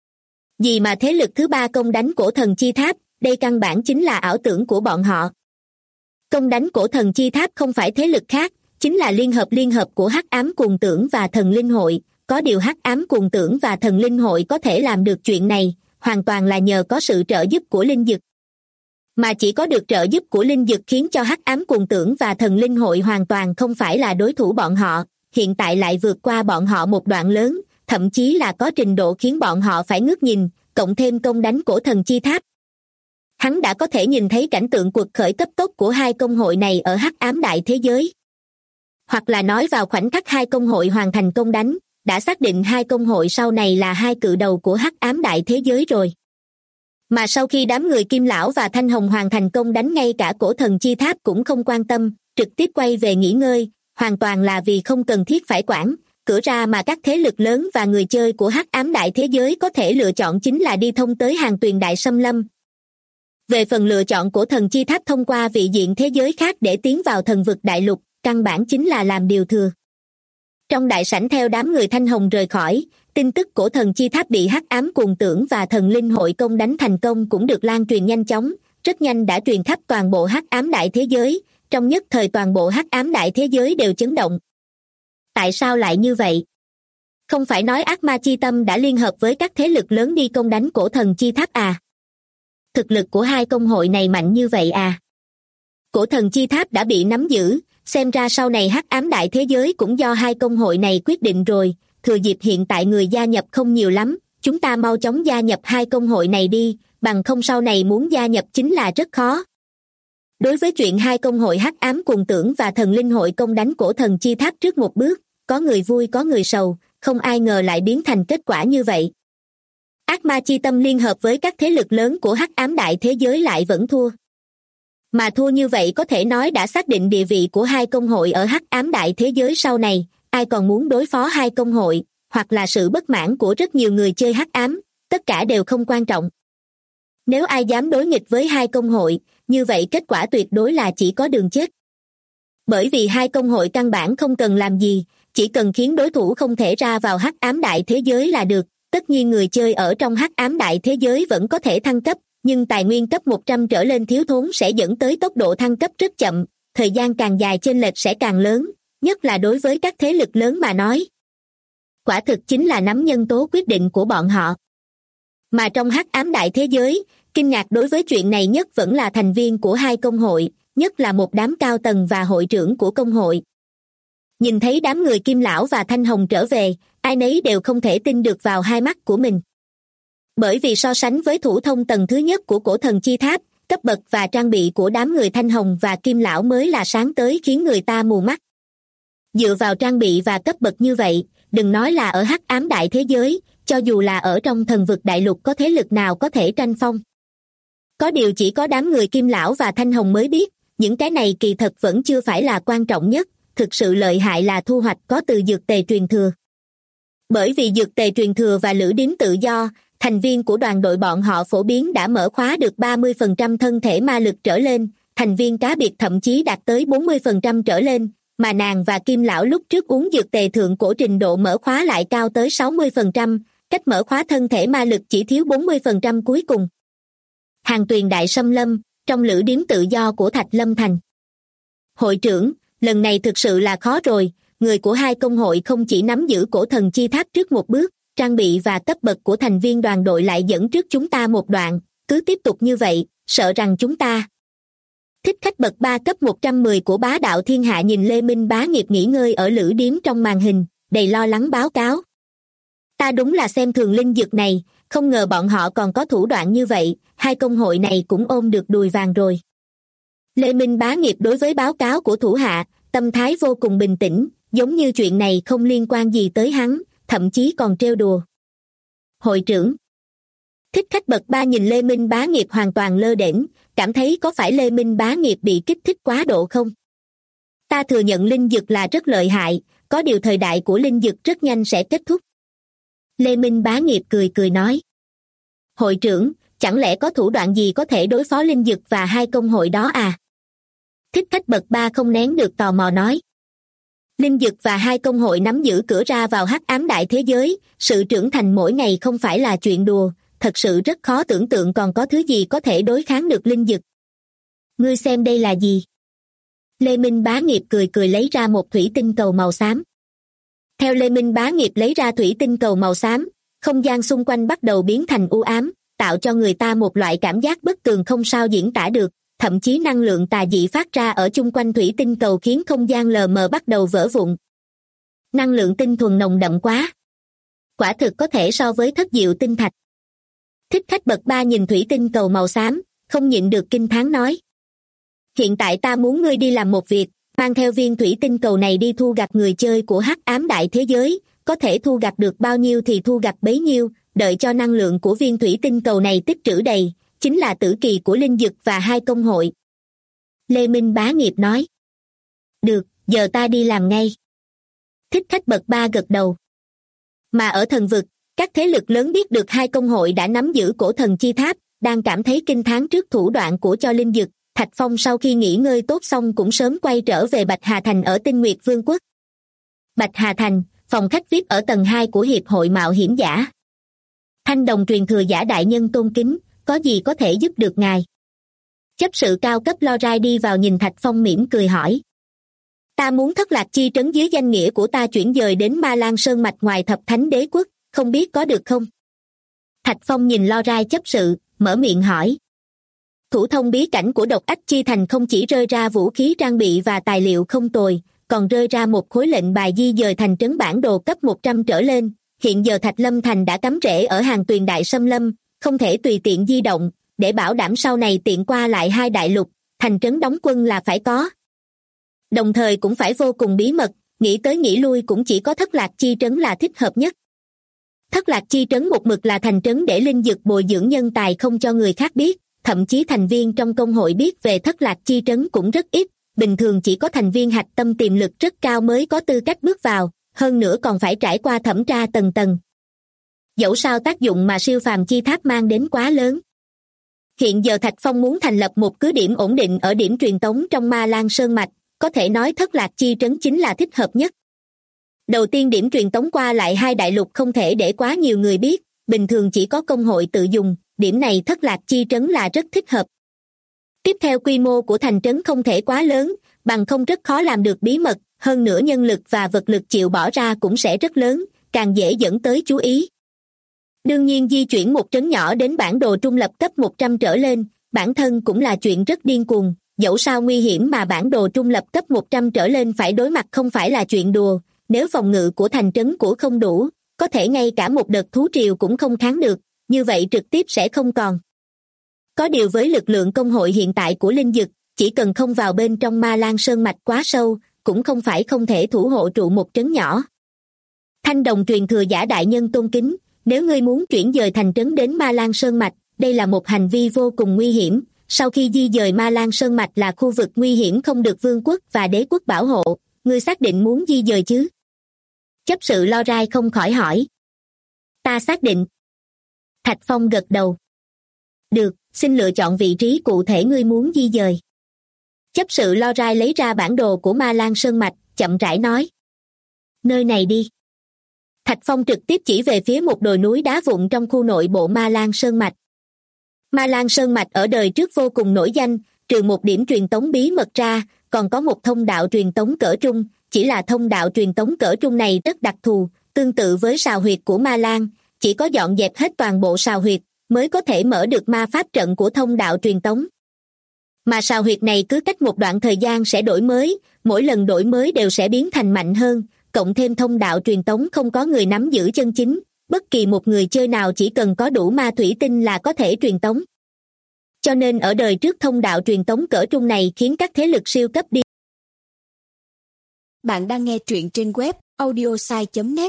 Vì mà thế lực thứ 3 công đánh cổ thần chi tháp, đây căn bản chính là ảo tưởng của bọn họ. Công đánh cổ thần chi tháp không phải thế lực khác, chính là liên hợp của Hắc Ám Cuồng Tưởng và Thần Linh Hội, có điều Hắc Ám Cuồng Tưởng và Thần Linh Hội có thể làm được chuyện này, hoàn toàn là nhờ có sự trợ giúp của Linh Dực. Mà chỉ có được trợ giúp của Linh Dực khiến cho Hắc Ám Cuồng Tưởng và Thần Linh Hội hoàn toàn không phải là đối thủ bọn họ, hiện tại lại vượt qua bọn họ một đoạn lớn, thậm chí là có trình độ khiến bọn họ phải ngước nhìn, cộng thêm công đánh cổ thần chi tháp. Hắn đã có thể nhìn thấy cảnh tượng quật khởi cấp tốc của hai công hội này ở Hắc Ám Đại Thế Giới. Hoặc là nói vào khoảnh khắc hai công hội hoàn thành công đánh, đã xác định hai công hội sau này là hai cự đầu của Hắc Ám Đại Thế Giới rồi. Mà sau khi đám người Kim Lão và Thanh Hồng hoàn thành công đánh, ngay cả cổ thần chi tháp cũng không quan tâm, trực tiếp quay về nghỉ ngơi, hoàn toàn là vì không cần thiết phải quản, cửa ra mà các thế lực lớn và người chơi của Hắc Ám Đại Thế Giới có thể lựa chọn chính là đi thông tới Hàng Tuyền Đại Xâm Lâm. Về phần lựa chọn cổ thần chi tháp thông qua vị diện thế giới khác để tiến vào thần vực đại lục, căn bản chính là làm điều thừa. Trong đại sảnh theo đám người Thanh Hồng rời khỏi, tin tức cổ thần chi tháp bị Hắc Ám Cuồng Tưởng và Thần Linh Hội công đánh thành công cũng được lan truyền nhanh chóng, rất nhanh đã truyền khắp toàn bộ Hắc Ám Đại Thế Giới, trong nhất thời toàn bộ Hắc Ám Đại Thế Giới đều chấn động. Tại sao lại như vậy? Không phải nói Ác Ma Chi Tâm đã liên hợp với các thế lực lớn đi công đánh cổ thần chi tháp à? Thực lực của hai công hội này mạnh như vậy à? Cổ thần chi tháp đã bị nắm giữ, xem ra sau này Hắc Ám Đại Thế Giới cũng do hai công hội này quyết định rồi, thừa dịp hiện tại người gia nhập không nhiều lắm, chúng ta mau chóng gia nhập hai công hội này đi, bằng không sau này muốn gia nhập chính là rất khó. Đối với chuyện hai công hội Hắc Ám Cuồng Tưởng và Thần Linh Hội công đánh cổ thần chi tháp trước một bước, có người vui có người sầu, không ai ngờ lại biến thành kết quả như vậy. Ác Ma Chi Tâm liên hợp với các thế lực lớn của Hắc Ám Đại Thế Giới lại vẫn thua. Mà thua như vậy có thể nói đã xác định địa vị của hai công hội ở Hắc Ám Đại Thế Giới sau này, ai còn muốn đối phó hai công hội, hoặc là sự bất mãn của rất nhiều người chơi Hắc Ám, tất cả đều không quan trọng. Nếu ai dám đối nghịch với hai công hội, như vậy kết quả tuyệt đối là chỉ có đường chết. Bởi vì hai công hội căn bản không cần làm gì, chỉ cần khiến đối thủ không thể ra vào Hắc Ám Đại Thế Giới là được. Tất nhiên người chơi ở trong Hắc Ám Đại Thế Giới vẫn có thể thăng cấp, nhưng tài nguyên cấp 100 trở lên thiếu thốn sẽ dẫn tới tốc độ thăng cấp rất chậm, thời gian càng dài chênh lệch sẽ càng lớn, nhất là đối với các thế lực lớn mà nói. Quả thực chính là nắm nhân tố quyết định của bọn họ. Mà trong hắc ám đại thế giới, kinh ngạc đối với chuyện này nhất vẫn là thành viên của hai công hội, nhất là một đám cao tầng và hội trưởng của công hội. Nhìn thấy đám người Kim Lão và Thanh Hồng trở về, ai nấy đều không thể tin được vào hai mắt của mình. Bởi vì so sánh với thủ thông tầng thứ nhất của cổ thần chi tháp, cấp bậc và trang bị của đám người Thanh Hồng và Kim Lão mới là sáng tới khiến người ta mù mắt. Dựa vào trang bị và cấp bậc như vậy, đừng nói là ở hắc ám đại thế giới, cho dù là ở trong thần vực đại lục có thế lực nào có thể tranh phong. Có điều chỉ có đám người Kim Lão và Thanh Hồng mới biết, những cái này kỳ thật vẫn chưa phải là quan trọng nhất, thực sự lợi hại là thu hoạch có từ dược tề truyền thừa. Bởi vì dược tề truyền thừa và lữ điếm tự do, thành viên của đoàn đội bọn họ phổ biến đã mở khóa được 30% thân thể ma lực trở lên, thành viên cá biệt thậm chí đạt tới 40% trở lên, mà nàng và Kim Lão lúc trước uống dược tề thượng cổ trình độ mở khóa lại cao tới 60%, cách mở khóa thân thể ma lực chỉ thiếu 40% cuối cùng. Hàng Tuyền Đại Xâm Lâm, trong lữ điếm tự do của Thạch Lâm Thành. Hội trưởng, lần này thực sự là khó rồi, người của hai công hội không chỉ nắm giữ cổ thần chi tháp trước một bước, trang bị và cấp bậc của thành viên đoàn đội lại dẫn trước chúng ta một đoạn, cứ tiếp tục như vậy, sợ rằng chúng ta... Thích khách bậc 3 cấp 110 của bá đạo thiên hạ nhìn Lê Minh Bá Nghiệp nghỉ ngơi ở lữ điếm trong màn hình, đầy lo lắng báo cáo. Ta đúng là xem thường linh dược này, không ngờ bọn họ còn có thủ đoạn như vậy, hai công hội này cũng ôm được đùi vàng rồi. Lê Minh Bá Nghiệp đối với báo cáo của thủ hạ, tâm thái vô cùng bình tĩnh, giống như chuyện này không liên quan gì tới hắn, thậm chí còn trêu đùa. Hội trưởng. Thích khách bậc 3 nhìn Lê Minh Bá Nghiệp hoàn toàn lơ đễnh, cảm thấy có phải Lê Minh Bá Nghiệp bị kích thích quá độ không? Ta thừa nhận linh dược là rất lợi hại, có điều thời đại của linh dược rất nhanh sẽ kết thúc. Lê Minh Bá Nghiệp cười cười nói. Hội trưởng, chẳng lẽ có thủ đoạn gì có thể đối phó linh dược và hai công hội đó à? Thích khách bậc 3 không nén được tò mò nói. Linh dược và hai công hội nắm giữ cửa ra vào hắc ám đại thế giới, sự trưởng thành mỗi ngày không phải là chuyện đùa, thật sự rất khó tưởng tượng còn có thứ gì có thể đối kháng được linh dược. Ngươi xem đây là gì? Lê Minh Bá Nghiệp cười cười lấy ra một thủy tinh cầu màu xám. Theo Lê Minh Bá Nghiệp lấy ra thủy tinh cầu màu xám, không gian xung quanh bắt đầu biến thành u ám, tạo cho người ta một loại cảm giác bất tường không sao diễn tả được, thậm chí năng lượng tà dị phát ra ở chung quanh thủy tinh cầu khiến không gian lờ mờ bắt đầu vỡ vụn. Năng lượng tinh thuần nồng đậm quá. Quả thực có thể so với thất diệu tinh thạch. Thích khách bậc 3 nhìn thủy tinh cầu màu xám, không nhịn được kinh thán nói. Hiện tại ta muốn ngươi đi làm một việc, mang theo viên thủy tinh cầu này đi thu gặt người chơi của hắc ám đại thế giới, có thể thu gặt được bao nhiêu thì thu gặt bấy nhiêu, đợi cho năng lượng của viên thủy tinh cầu này tích trữ đầy, chính là tử kỳ của linh dực và hai công hội. Lê Minh Bá Nghiệp nói. Được, giờ ta đi làm ngay. Thích khách bậc 3 gật đầu. Mà ở thần vực, các thế lực lớn biết được hai công hội đã nắm giữ cổ thần chi tháp, đang cảm thấy kinh thán trước thủ đoạn của cho linh dực. Thạch Phong sau khi nghỉ ngơi tốt xong cũng sớm quay trở về Bạch Hà Thành ở Tinh Nguyệt Vương quốc. Bạch Hà Thành, phòng khách VIP ở tầng 2 của Hiệp hội Mạo hiểm giả. Thanh đồng truyền thừa giả đại nhân tôn kính, có gì có thể giúp được ngài? Chấp sự cao cấp Lorai đi vào nhìn Thạch Phong mỉm cười hỏi. Ta muốn Thất Lạc Chi trấn dưới danh nghĩa của ta chuyển dời đến Ma Lan Sơn mạch ngoài Thập Thánh Đế quốc, không biết có được không? Thạch Phong nhìn Lorai chấp sự, mở miệng hỏi. Thủ thông bí cảnh của Độc Ách Chi Thành không chỉ rơi ra vũ khí trang bị và tài liệu không tồi, còn rơi ra một khối lệnh bài di dời thành trấn bản đồ cấp 100 trở lên. Hiện giờ Thạch Lâm Thành đã cắm rễ ở Hàng Tuyền Đại Xâm Lâm, không thể tùy tiện di động, để bảo đảm sau này tiện qua lại hai đại lục, thành trấn đóng quân là phải có. Đồng thời cũng phải vô cùng bí mật, nghĩ tới nghĩ lui cũng chỉ có Thất Lạc Chi trấn là thích hợp nhất. Thất Lạc Chi trấn một mực là thành trấn để linh dược bồi dưỡng nhân tài không cho người khác biết, thậm chí thành viên trong công hội biết về Thất Lạc Chi trấn cũng rất ít, bình thường chỉ có thành viên hạch tâm tiềm lực rất cao mới có tư cách bước vào, hơn nữa còn phải trải qua thẩm tra tầng tầng. Dẫu sao tác dụng mà siêu phàm chi tháp mang đến quá lớn. Hiện giờ Thạch Phong muốn thành lập một cứ điểm ổn định ở điểm truyền tống trong Ma Lan Sơn mạch, có thể nói Thất Lạc Chi trấn chính là thích hợp nhất. Đầu tiên điểm truyền tống qua lại hai đại lục không thể để quá nhiều người biết, bình thường chỉ có công hội tự dùng, điểm này Thất Lạc Chi trấn là rất thích hợp. Tiếp theo quy mô của thành trấn không thể quá lớn, bằng không rất khó làm được bí mật, hơn nữa nhân lực và vật lực chịu bỏ ra cũng sẽ rất lớn, càng dễ dẫn tới chú ý. Đương nhiên di chuyển một trấn nhỏ đến bản đồ trung lập cấp 100 trở lên, bản thân cũng là chuyện rất điên cuồng, dẫu sao nguy hiểm mà bản đồ trung lập cấp 100 trở lên phải đối mặt không phải là chuyện đùa, nếu phòng ngự của thành trấn của không đủ, có thể ngay cả một đợt thú triều cũng không kháng được, như vậy trực tiếp sẽ không còn. Có điều với lực lượng công hội hiện tại của linh dực, chỉ cần không vào bên trong Ma Lan Sơn Mạch quá sâu, cũng không phải không thể thủ hộ trụ một trấn nhỏ. Thanh đồng truyền thừa giả đại nhân tôn kính, nếu ngươi muốn chuyển dời thành trấn đến Ma Lan Sơn Mạch, đây là một hành vi vô cùng nguy hiểm. Sau khi di dời Ma Lan Sơn Mạch là khu vực nguy hiểm không được vương quốc và đế quốc bảo hộ, ngươi xác định muốn di dời chứ? Chấp sự Lo Rai không khỏi hỏi. Ta xác định. Thạch Phong gật đầu. Được, xin lựa chọn vị trí cụ thể ngươi muốn di dời. Chấp sự Lo Rai lấy ra bản đồ của Ma Lan Sơn Mạch, chậm rãi nói. Nơi này đi. Thạch Phong trực tiếp chỉ về phía một đồi núi đá vụn trong khu nội bộ Ma Lan Sơn Mạch. Ma Lan Sơn Mạch ở đời trước vô cùng nổi danh, trừ một điểm truyền tống bí mật ra, còn có một thông đạo truyền tống cỡ trung, chỉ là thông đạo truyền tống cỡ trung này rất đặc thù, tương tự với sào huyệt của Ma Lan, chỉ có dọn dẹp hết toàn bộ sào huyệt, mới có thể mở được ma pháp trận của thông đạo truyền tống. Mà sào huyệt này cứ cách một đoạn thời gian sẽ đổi mới, mỗi lần đổi mới đều sẽ biến thành mạnh hơn, cộng thêm thông đạo truyền tống không có người nắm giữ chân chính, bất kỳ một người chơi nào chỉ cần có đủ ma thủy tinh là có thể truyền tống. Cho nên ở đời trước thông đạo truyền tống cỡ trung này khiến các thế lực siêu cấp đi. Bạn đang nghe truyện trên web audiosai.net.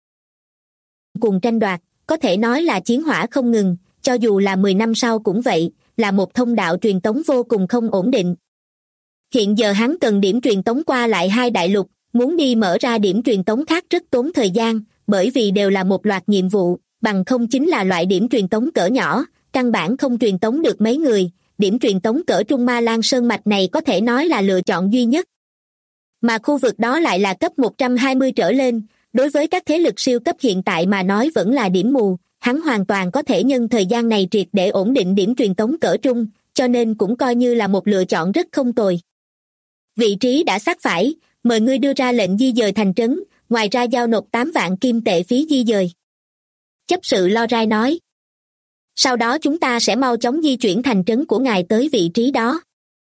Cùng tranh đoạt, có thể nói là chiến hỏa không ngừng, cho dù là 10 năm sau cũng vậy, là một thông đạo truyền tống vô cùng không ổn định. Hiện giờ hắn cần điểm truyền tống qua lại hai đại lục, muốn đi mở ra điểm truyền tống khác rất tốn thời gian, bởi vì đều là một loạt nhiệm vụ, bằng không chính là loại điểm truyền tống cỡ nhỏ, căn bản không truyền tống được mấy người, điểm truyền tống cỡ trung Ma Lan Sơn Mạch này có thể nói là lựa chọn duy nhất. Mà khu vực đó lại là cấp 120 trở lên, đối với các thế lực siêu cấp hiện tại mà nói vẫn là điểm mù, hắn hoàn toàn có thể nhân thời gian này triệt để ổn định điểm truyền tống cỡ trung, cho nên cũng coi như là một lựa chọn rất không tồi. Vị trí đã xác phải, mời ngươi đưa ra lệnh di dời thành trấn, ngoài ra giao nộp 8 vạn kim tệ phí di dời. Chấp sự Lo Rai nói. Sau đó chúng ta sẽ mau chóng di chuyển thành trấn của ngài tới vị trí đó.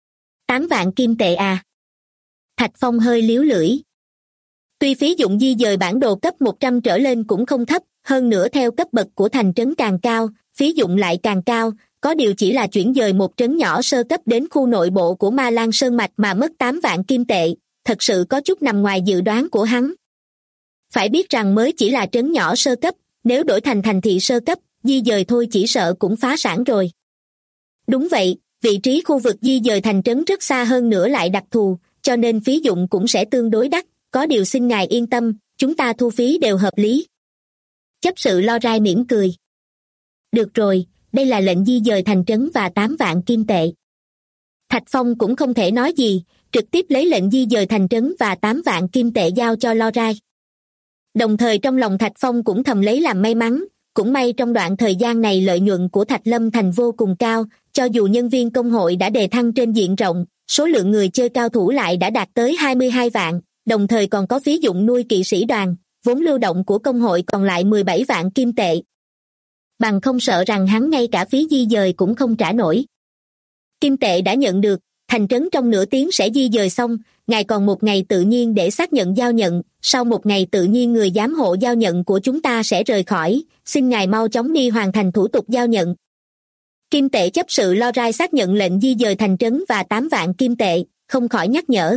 8 vạn kim tệ à? Thạch Phong hơi líu lưỡi. Tuy phí dụng di dời bản đồ cấp 100 trở lên cũng không thấp, hơn nữa theo cấp bậc của thành trấn càng cao, phí dụng lại càng cao, có điều chỉ là chuyển dời một trấn nhỏ sơ cấp đến khu nội bộ của Ma Lan Sơn Mạch mà mất 8 vạn kim tệ, thật sự có chút nằm ngoài dự đoán của hắn. Phải biết rằng mới chỉ là trấn nhỏ sơ cấp, nếu đổi thành thành thị sơ cấp, di dời thôi chỉ sợ cũng phá sản rồi. Đúng vậy, vị trí khu vực di dời thành trấn rất xa hơn nữa lại đặc thù, cho nên phí dụng cũng sẽ tương đối đắt, có điều xin ngài yên tâm, chúng ta thu phí đều hợp lý. Chấp sự Lo Rai mỉm cười. Được rồi, đây là lệnh di dời thành trấn và 8 vạn kim tệ. Thạch Phong cũng không thể nói gì, trực tiếp lấy lệnh di dời thành trấn và 8 vạn kim tệ giao cho Lo Rai. Đồng thời trong lòng Thạch Phong cũng thầm lấy làm may mắn, cũng may trong đoạn thời gian này lợi nhuận của Thạch Lâm Thành vô cùng cao, cho dù nhân viên công hội đã đề thăng trên diện rộng, số lượng người chơi cao thủ lại đã đạt tới 22 vạn, đồng thời còn có phí dụng nuôi kỵ sĩ đoàn, vốn lưu động của công hội còn lại 17 vạn kim tệ. Bằng không sợ rằng hắn ngay cả phí di dời cũng không trả nổi. Kim tệ đã nhận được, thành trấn trong nửa tiếng sẽ di dời xong, ngài còn một ngày tự nhiên để xác nhận giao nhận, sau một ngày tự nhiên người giám hộ giao nhận của chúng ta sẽ rời khỏi, xin ngài mau chóng đi hoàn thành thủ tục giao nhận. Kim tệ chấp sự Lo Rai xác nhận lệnh di dời thành trấn và 8 vạn kim tệ, không khỏi nhắc nhở.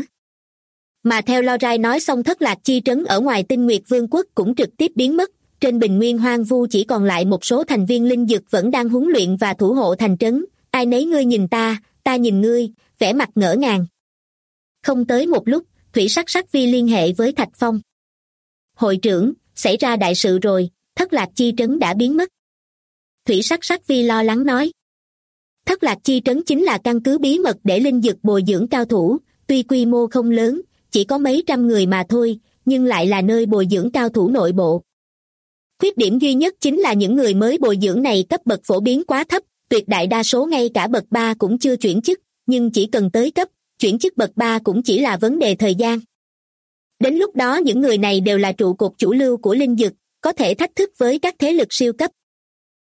Mà theo Lo Rai nói xong Thất Lạc Chi trấn ở ngoài Tinh Nguyệt Vương quốc cũng trực tiếp biến mất, trên bình nguyên hoang vu chỉ còn lại một số thành viên linh dực vẫn đang huấn luyện và thủ hộ thành trấn, ai nấy ngươi nhìn ta nhìn ngươi, vẻ mặt ngỡ ngàng. Không tới một lúc, Thủy Sắc Sắc Vi liên hệ với Thạch Phong. Hội trưởng, xảy ra đại sự rồi, Thất Lạc Chi trấn đã biến mất. Thủy Sắc Sắc Vi lo lắng nói. Thất Lạc Chi trấn chính là căn cứ bí mật để linh dực bồi dưỡng cao thủ, tuy quy mô không lớn, chỉ có mấy trăm người mà thôi, nhưng lại là nơi bồi dưỡng cao thủ nội bộ. Khuyết điểm duy nhất chính là những người mới bồi dưỡng này cấp bậc phổ biến quá thấp, tuyệt đại đa số ngay cả bậc 3 cũng chưa chuyển chức, nhưng chỉ cần tới cấp, chuyển chức bậc 3 cũng chỉ là vấn đề thời gian. Đến lúc đó những người này đều là trụ cột chủ lưu của linh dực, có thể thách thức với các thế lực siêu cấp.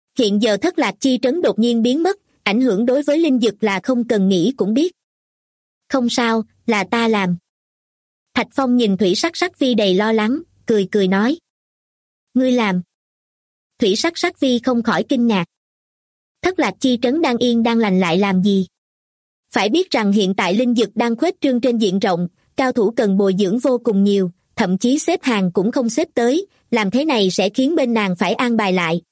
Hiện giờ Thất Lạc Chi trấn đột nhiên biến mất, ảnh hưởng đối với linh dực là không cần nghĩ cũng biết. Không sao, là ta làm. Thạch Phong nhìn Thủy Sắc Sắc Vi đầy lo lắng, cười cười nói. Ngươi làm? Thủy Sắc Sắc Vi không khỏi kinh ngạc. Thất Lạc Chi trấn đang yên đang lành lại làm gì? Phải biết rằng hiện tại linh dực đang khuếch trương trên diện rộng, cao thủ cần bồi dưỡng vô cùng nhiều, thậm chí xếp hàng cũng không xếp tới, làm thế này sẽ khiến bên nàng phải an bài lại.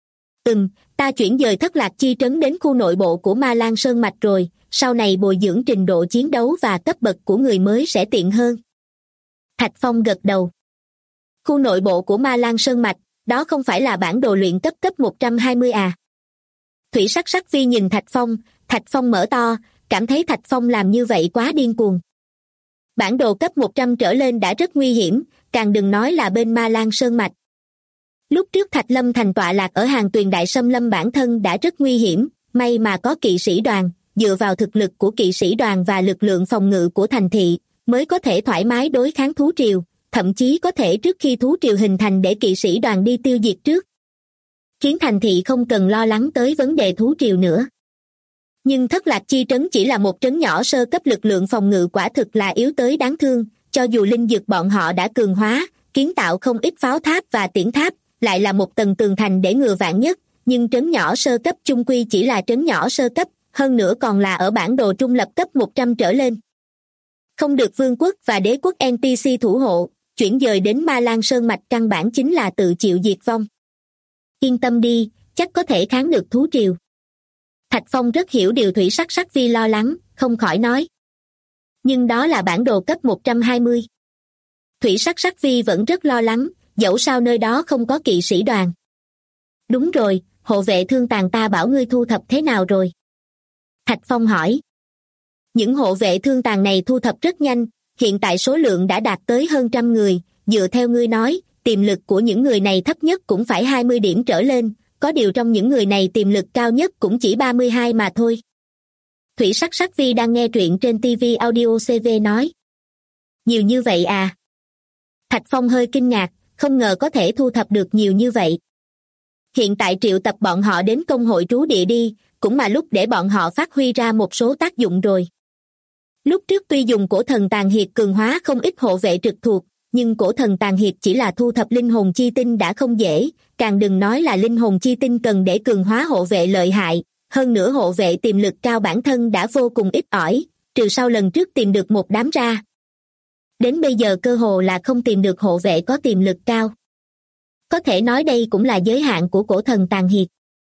Ta chuyển dời Thất Lạc Chi trấn đến khu nội bộ của Ma Lan Sơn Mạch rồi, sau này bồi dưỡng trình độ chiến đấu và cấp bậc của người mới sẽ tiện hơn. Thạch Phong gật đầu. Khu nội bộ của Ma Lan Sơn Mạch, đó không phải là bản đồ luyện cấp 120 à? Thủy Sắc Sắc Vi nhìn Thạch Phong mở to, cảm thấy Thạch Phong làm như vậy quá điên cuồng. Bản đồ cấp 100 trở lên đã rất nguy hiểm, càng đừng nói là bên Ma Lan Sơn Mạch. Lúc trước Thạch Lâm Thành tọa lạc ở hàng tuyền đại xâm lâm bản thân đã rất nguy hiểm, may mà có kỵ sĩ đoàn, dựa vào thực lực của kỵ sĩ đoàn và lực lượng phòng ngự của thành thị, mới có thể thoải mái đối kháng thú triều, thậm chí có thể trước khi thú triều hình thành để kỵ sĩ đoàn đi tiêu diệt trước. Khiến thành thị không cần lo lắng tới vấn đề thú triều nữa. Nhưng Thất Lạc Chi trấn chỉ là một trấn nhỏ sơ cấp, lực lượng phòng ngự quả thực là yếu tới đáng thương, cho dù linh dược bọn họ đã cường hóa, kiến tạo không ít pháo tháp và tiễn tháp, lại là một tầng tường thành để ngừa vạn nhất, nhưng trấn nhỏ sơ cấp chung quy chỉ là trấn nhỏ sơ cấp, hơn nữa còn là ở bản đồ trung lập cấp 100 trở lên. Không được vương quốc và đế quốc NPC thủ hộ, chuyển dời đến Ma Lan Sơn Mạch căn bản chính là tự chịu diệt vong. Yên tâm đi, chắc có thể kháng được thú triều. Thạch Phong rất hiểu điều Thủy Sắc Sắc Vi lo lắng, không khỏi nói. Nhưng đó là bản đồ cấp 120. Thủy Sắc Sắc Vi vẫn rất lo lắng, dẫu sao nơi đó không có kỵ sĩ đoàn. Đúng rồi, hộ vệ Thương Tàn ta bảo ngươi thu thập thế nào rồi? Thạch Phong hỏi. Những hộ vệ Thương Tàn này thu thập rất nhanh, hiện tại số lượng đã đạt tới hơn 100 người, dựa theo ngươi nói, tiềm lực của những người này thấp nhất cũng phải 20 điểm trở lên, có điều trong những người này tiềm lực cao nhất cũng chỉ 32 mà thôi. Thủy Sắc Sắc Vi đang nghe truyện trên TV Audio CV nói. Nhiều như vậy à? Thạch Phong hơi kinh ngạc, không ngờ có thể thu thập được nhiều như vậy. Hiện tại triệu tập bọn họ đến công hội trú địa đi, cũng mà lúc để bọn họ phát huy ra một số tác dụng rồi. Lúc trước tuy dùng cổ thần tàn hiệt cường hóa không ít hộ vệ trực thuộc, nhưng cổ thần tàn hiệt chỉ là thu thập linh hồn chi tinh đã không dễ, càng đừng nói là linh hồn chi tinh cần để cường hóa hộ vệ lợi hại, hơn nữa hộ vệ tiềm lực cao bản thân đã vô cùng ít ỏi, trừ sau lần trước tìm được một đám ra. Đến bây giờ cơ hồ là không tìm được hộ vệ có tiềm lực cao. Có thể nói đây cũng là giới hạn của cổ thần tàn hiệt.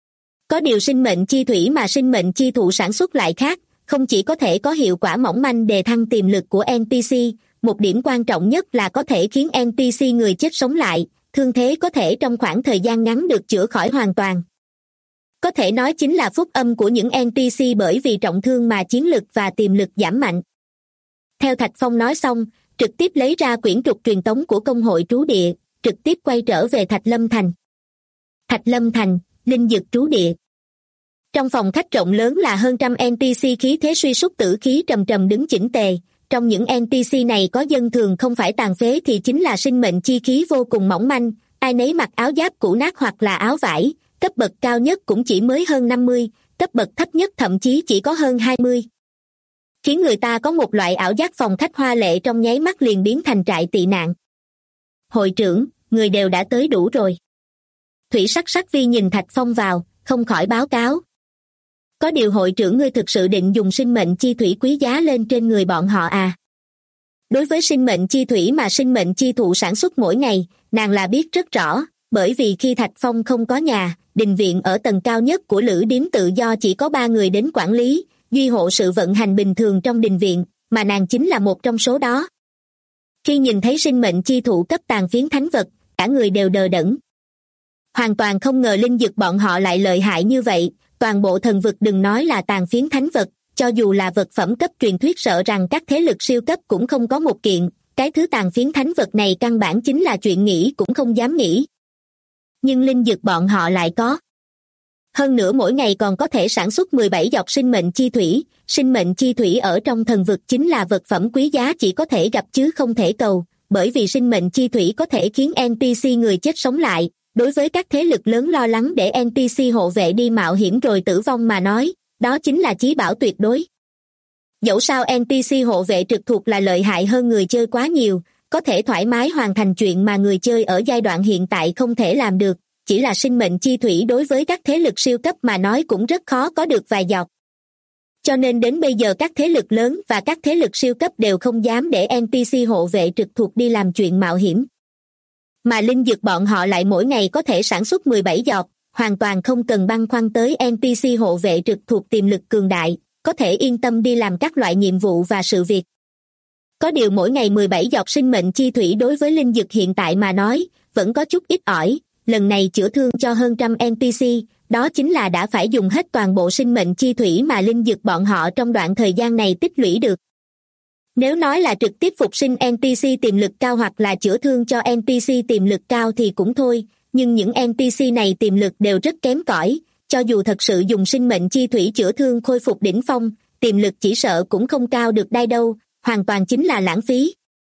Có điều sinh mệnh chi thủy mà sinh mệnh chi thụ sản xuất lại khác, không chỉ có thể có hiệu quả mỏng manh đề thăng tiềm lực của NPC, một điểm quan trọng nhất là có thể khiến NPC người chết sống lại, thương thế có thể trong khoảng thời gian ngắn được chữa khỏi hoàn toàn. Có thể nói chính là phúc âm của những NPC bởi vì trọng thương mà chiến lực và tiềm lực giảm mạnh. Theo Thạch Phong nói xong, trực tiếp lấy ra quyển trục truyền tống của công hội trú địa, trực tiếp quay trở về Thạch Lâm Thành. Thạch Lâm Thành, linh dực trú địa. Trong phòng khách rộng lớn là hơn 100 NPC khí thế suy sút tử khí trầm trầm đứng chỉnh tề. Trong những NPC này có dân thường không phải tàn phế thì chính là sinh mệnh chi khí vô cùng mỏng manh, ai nấy mặc áo giáp cũ nát hoặc là áo vải, cấp bậc cao nhất cũng chỉ mới hơn 50, cấp bậc thấp nhất thậm chí chỉ có hơn 20. Khiến người ta có một loại ảo giác phòng khách hoa lệ trong nháy mắt liền biến thành trại tị nạn. Hội trưởng, người đều đã tới đủ rồi. Thủy Sắc Sắc Vi nhìn Thạch Phong vào, không khỏi báo cáo. Có điều hội trưởng ngươi thực sự định dùng sinh mệnh chi thủy quý giá lên trên người bọn họ à? Đối với sinh mệnh chi thủy mà sinh mệnh chi thụ sản xuất mỗi ngày, nàng là biết rất rõ, bởi vì khi Thạch Phong không có nhà, đình viện ở tầng cao nhất của Lữ Điếm tự do chỉ có 3 người đến quản lý, duy hộ sự vận hành bình thường trong đình viện, mà nàng chính là một trong số đó. Khi nhìn thấy sinh mệnh chi thụ cấp tàn phiến thánh vật, cả người đều đờ đẫn. Hoàn toàn không ngờ linh dực bọn họ lại lợi hại như vậy, toàn bộ thần vực đừng nói là tàn phiến thánh vật, cho dù là vật phẩm cấp truyền thuyết sợ rằng các thế lực siêu cấp cũng không có một kiện, cái thứ tàn phiến thánh vật này căn bản chính là chuyện nghĩ cũng không dám nghĩ. Nhưng linh dực bọn họ lại có. Hơn nữa mỗi ngày còn có thể sản xuất 17 giọt sinh mệnh chi thủy ở trong thần vực chính là vật phẩm quý giá chỉ có thể gặp chứ không thể cầu, bởi vì sinh mệnh chi thủy có thể khiến NPC người chết sống lại, đối với các thế lực lớn lo lắng để NPC hộ vệ đi mạo hiểm rồi tử vong mà nói, đó chính là chí bảo tuyệt đối. Dẫu sao NPC hộ vệ trực thuộc là lợi hại hơn người chơi quá nhiều, có thể thoải mái hoàn thành chuyện mà người chơi ở giai đoạn hiện tại không thể làm được, chỉ là sinh mệnh chi thủy đối với các thế lực siêu cấp mà nói cũng rất khó có được vài giọt. Cho nên đến bây giờ các thế lực lớn và các thế lực siêu cấp đều không dám để NPC hộ vệ trực thuộc đi làm chuyện mạo hiểm. Mà linh dược bọn họ lại mỗi ngày có thể sản xuất 17 giọt, hoàn toàn không cần băn khoăn tới NPC hộ vệ trực thuộc tiềm lực cường đại, có thể yên tâm đi làm các loại nhiệm vụ và sự việc. Có điều mỗi ngày 17 giọt sinh mệnh chi thủy đối với linh dược hiện tại mà nói, vẫn có chút ít ỏi, lần này chữa thương cho hơn trăm NPC, đó chính là đã phải dùng hết toàn bộ sinh mệnh chi thủy mà linh dược bọn họ trong đoạn thời gian này tích lũy được. Nếu nói là trực tiếp phục sinh NPC tiềm lực cao hoặc là chữa thương cho NPC tiềm lực cao thì cũng thôi, nhưng những NPC này tiềm lực đều rất kém cỏi, cho dù thật sự dùng sinh mệnh chi thủy chữa thương khôi phục đỉnh phong, tiềm lực chỉ sợ cũng không cao được đai đâu, hoàn toàn chính là lãng phí.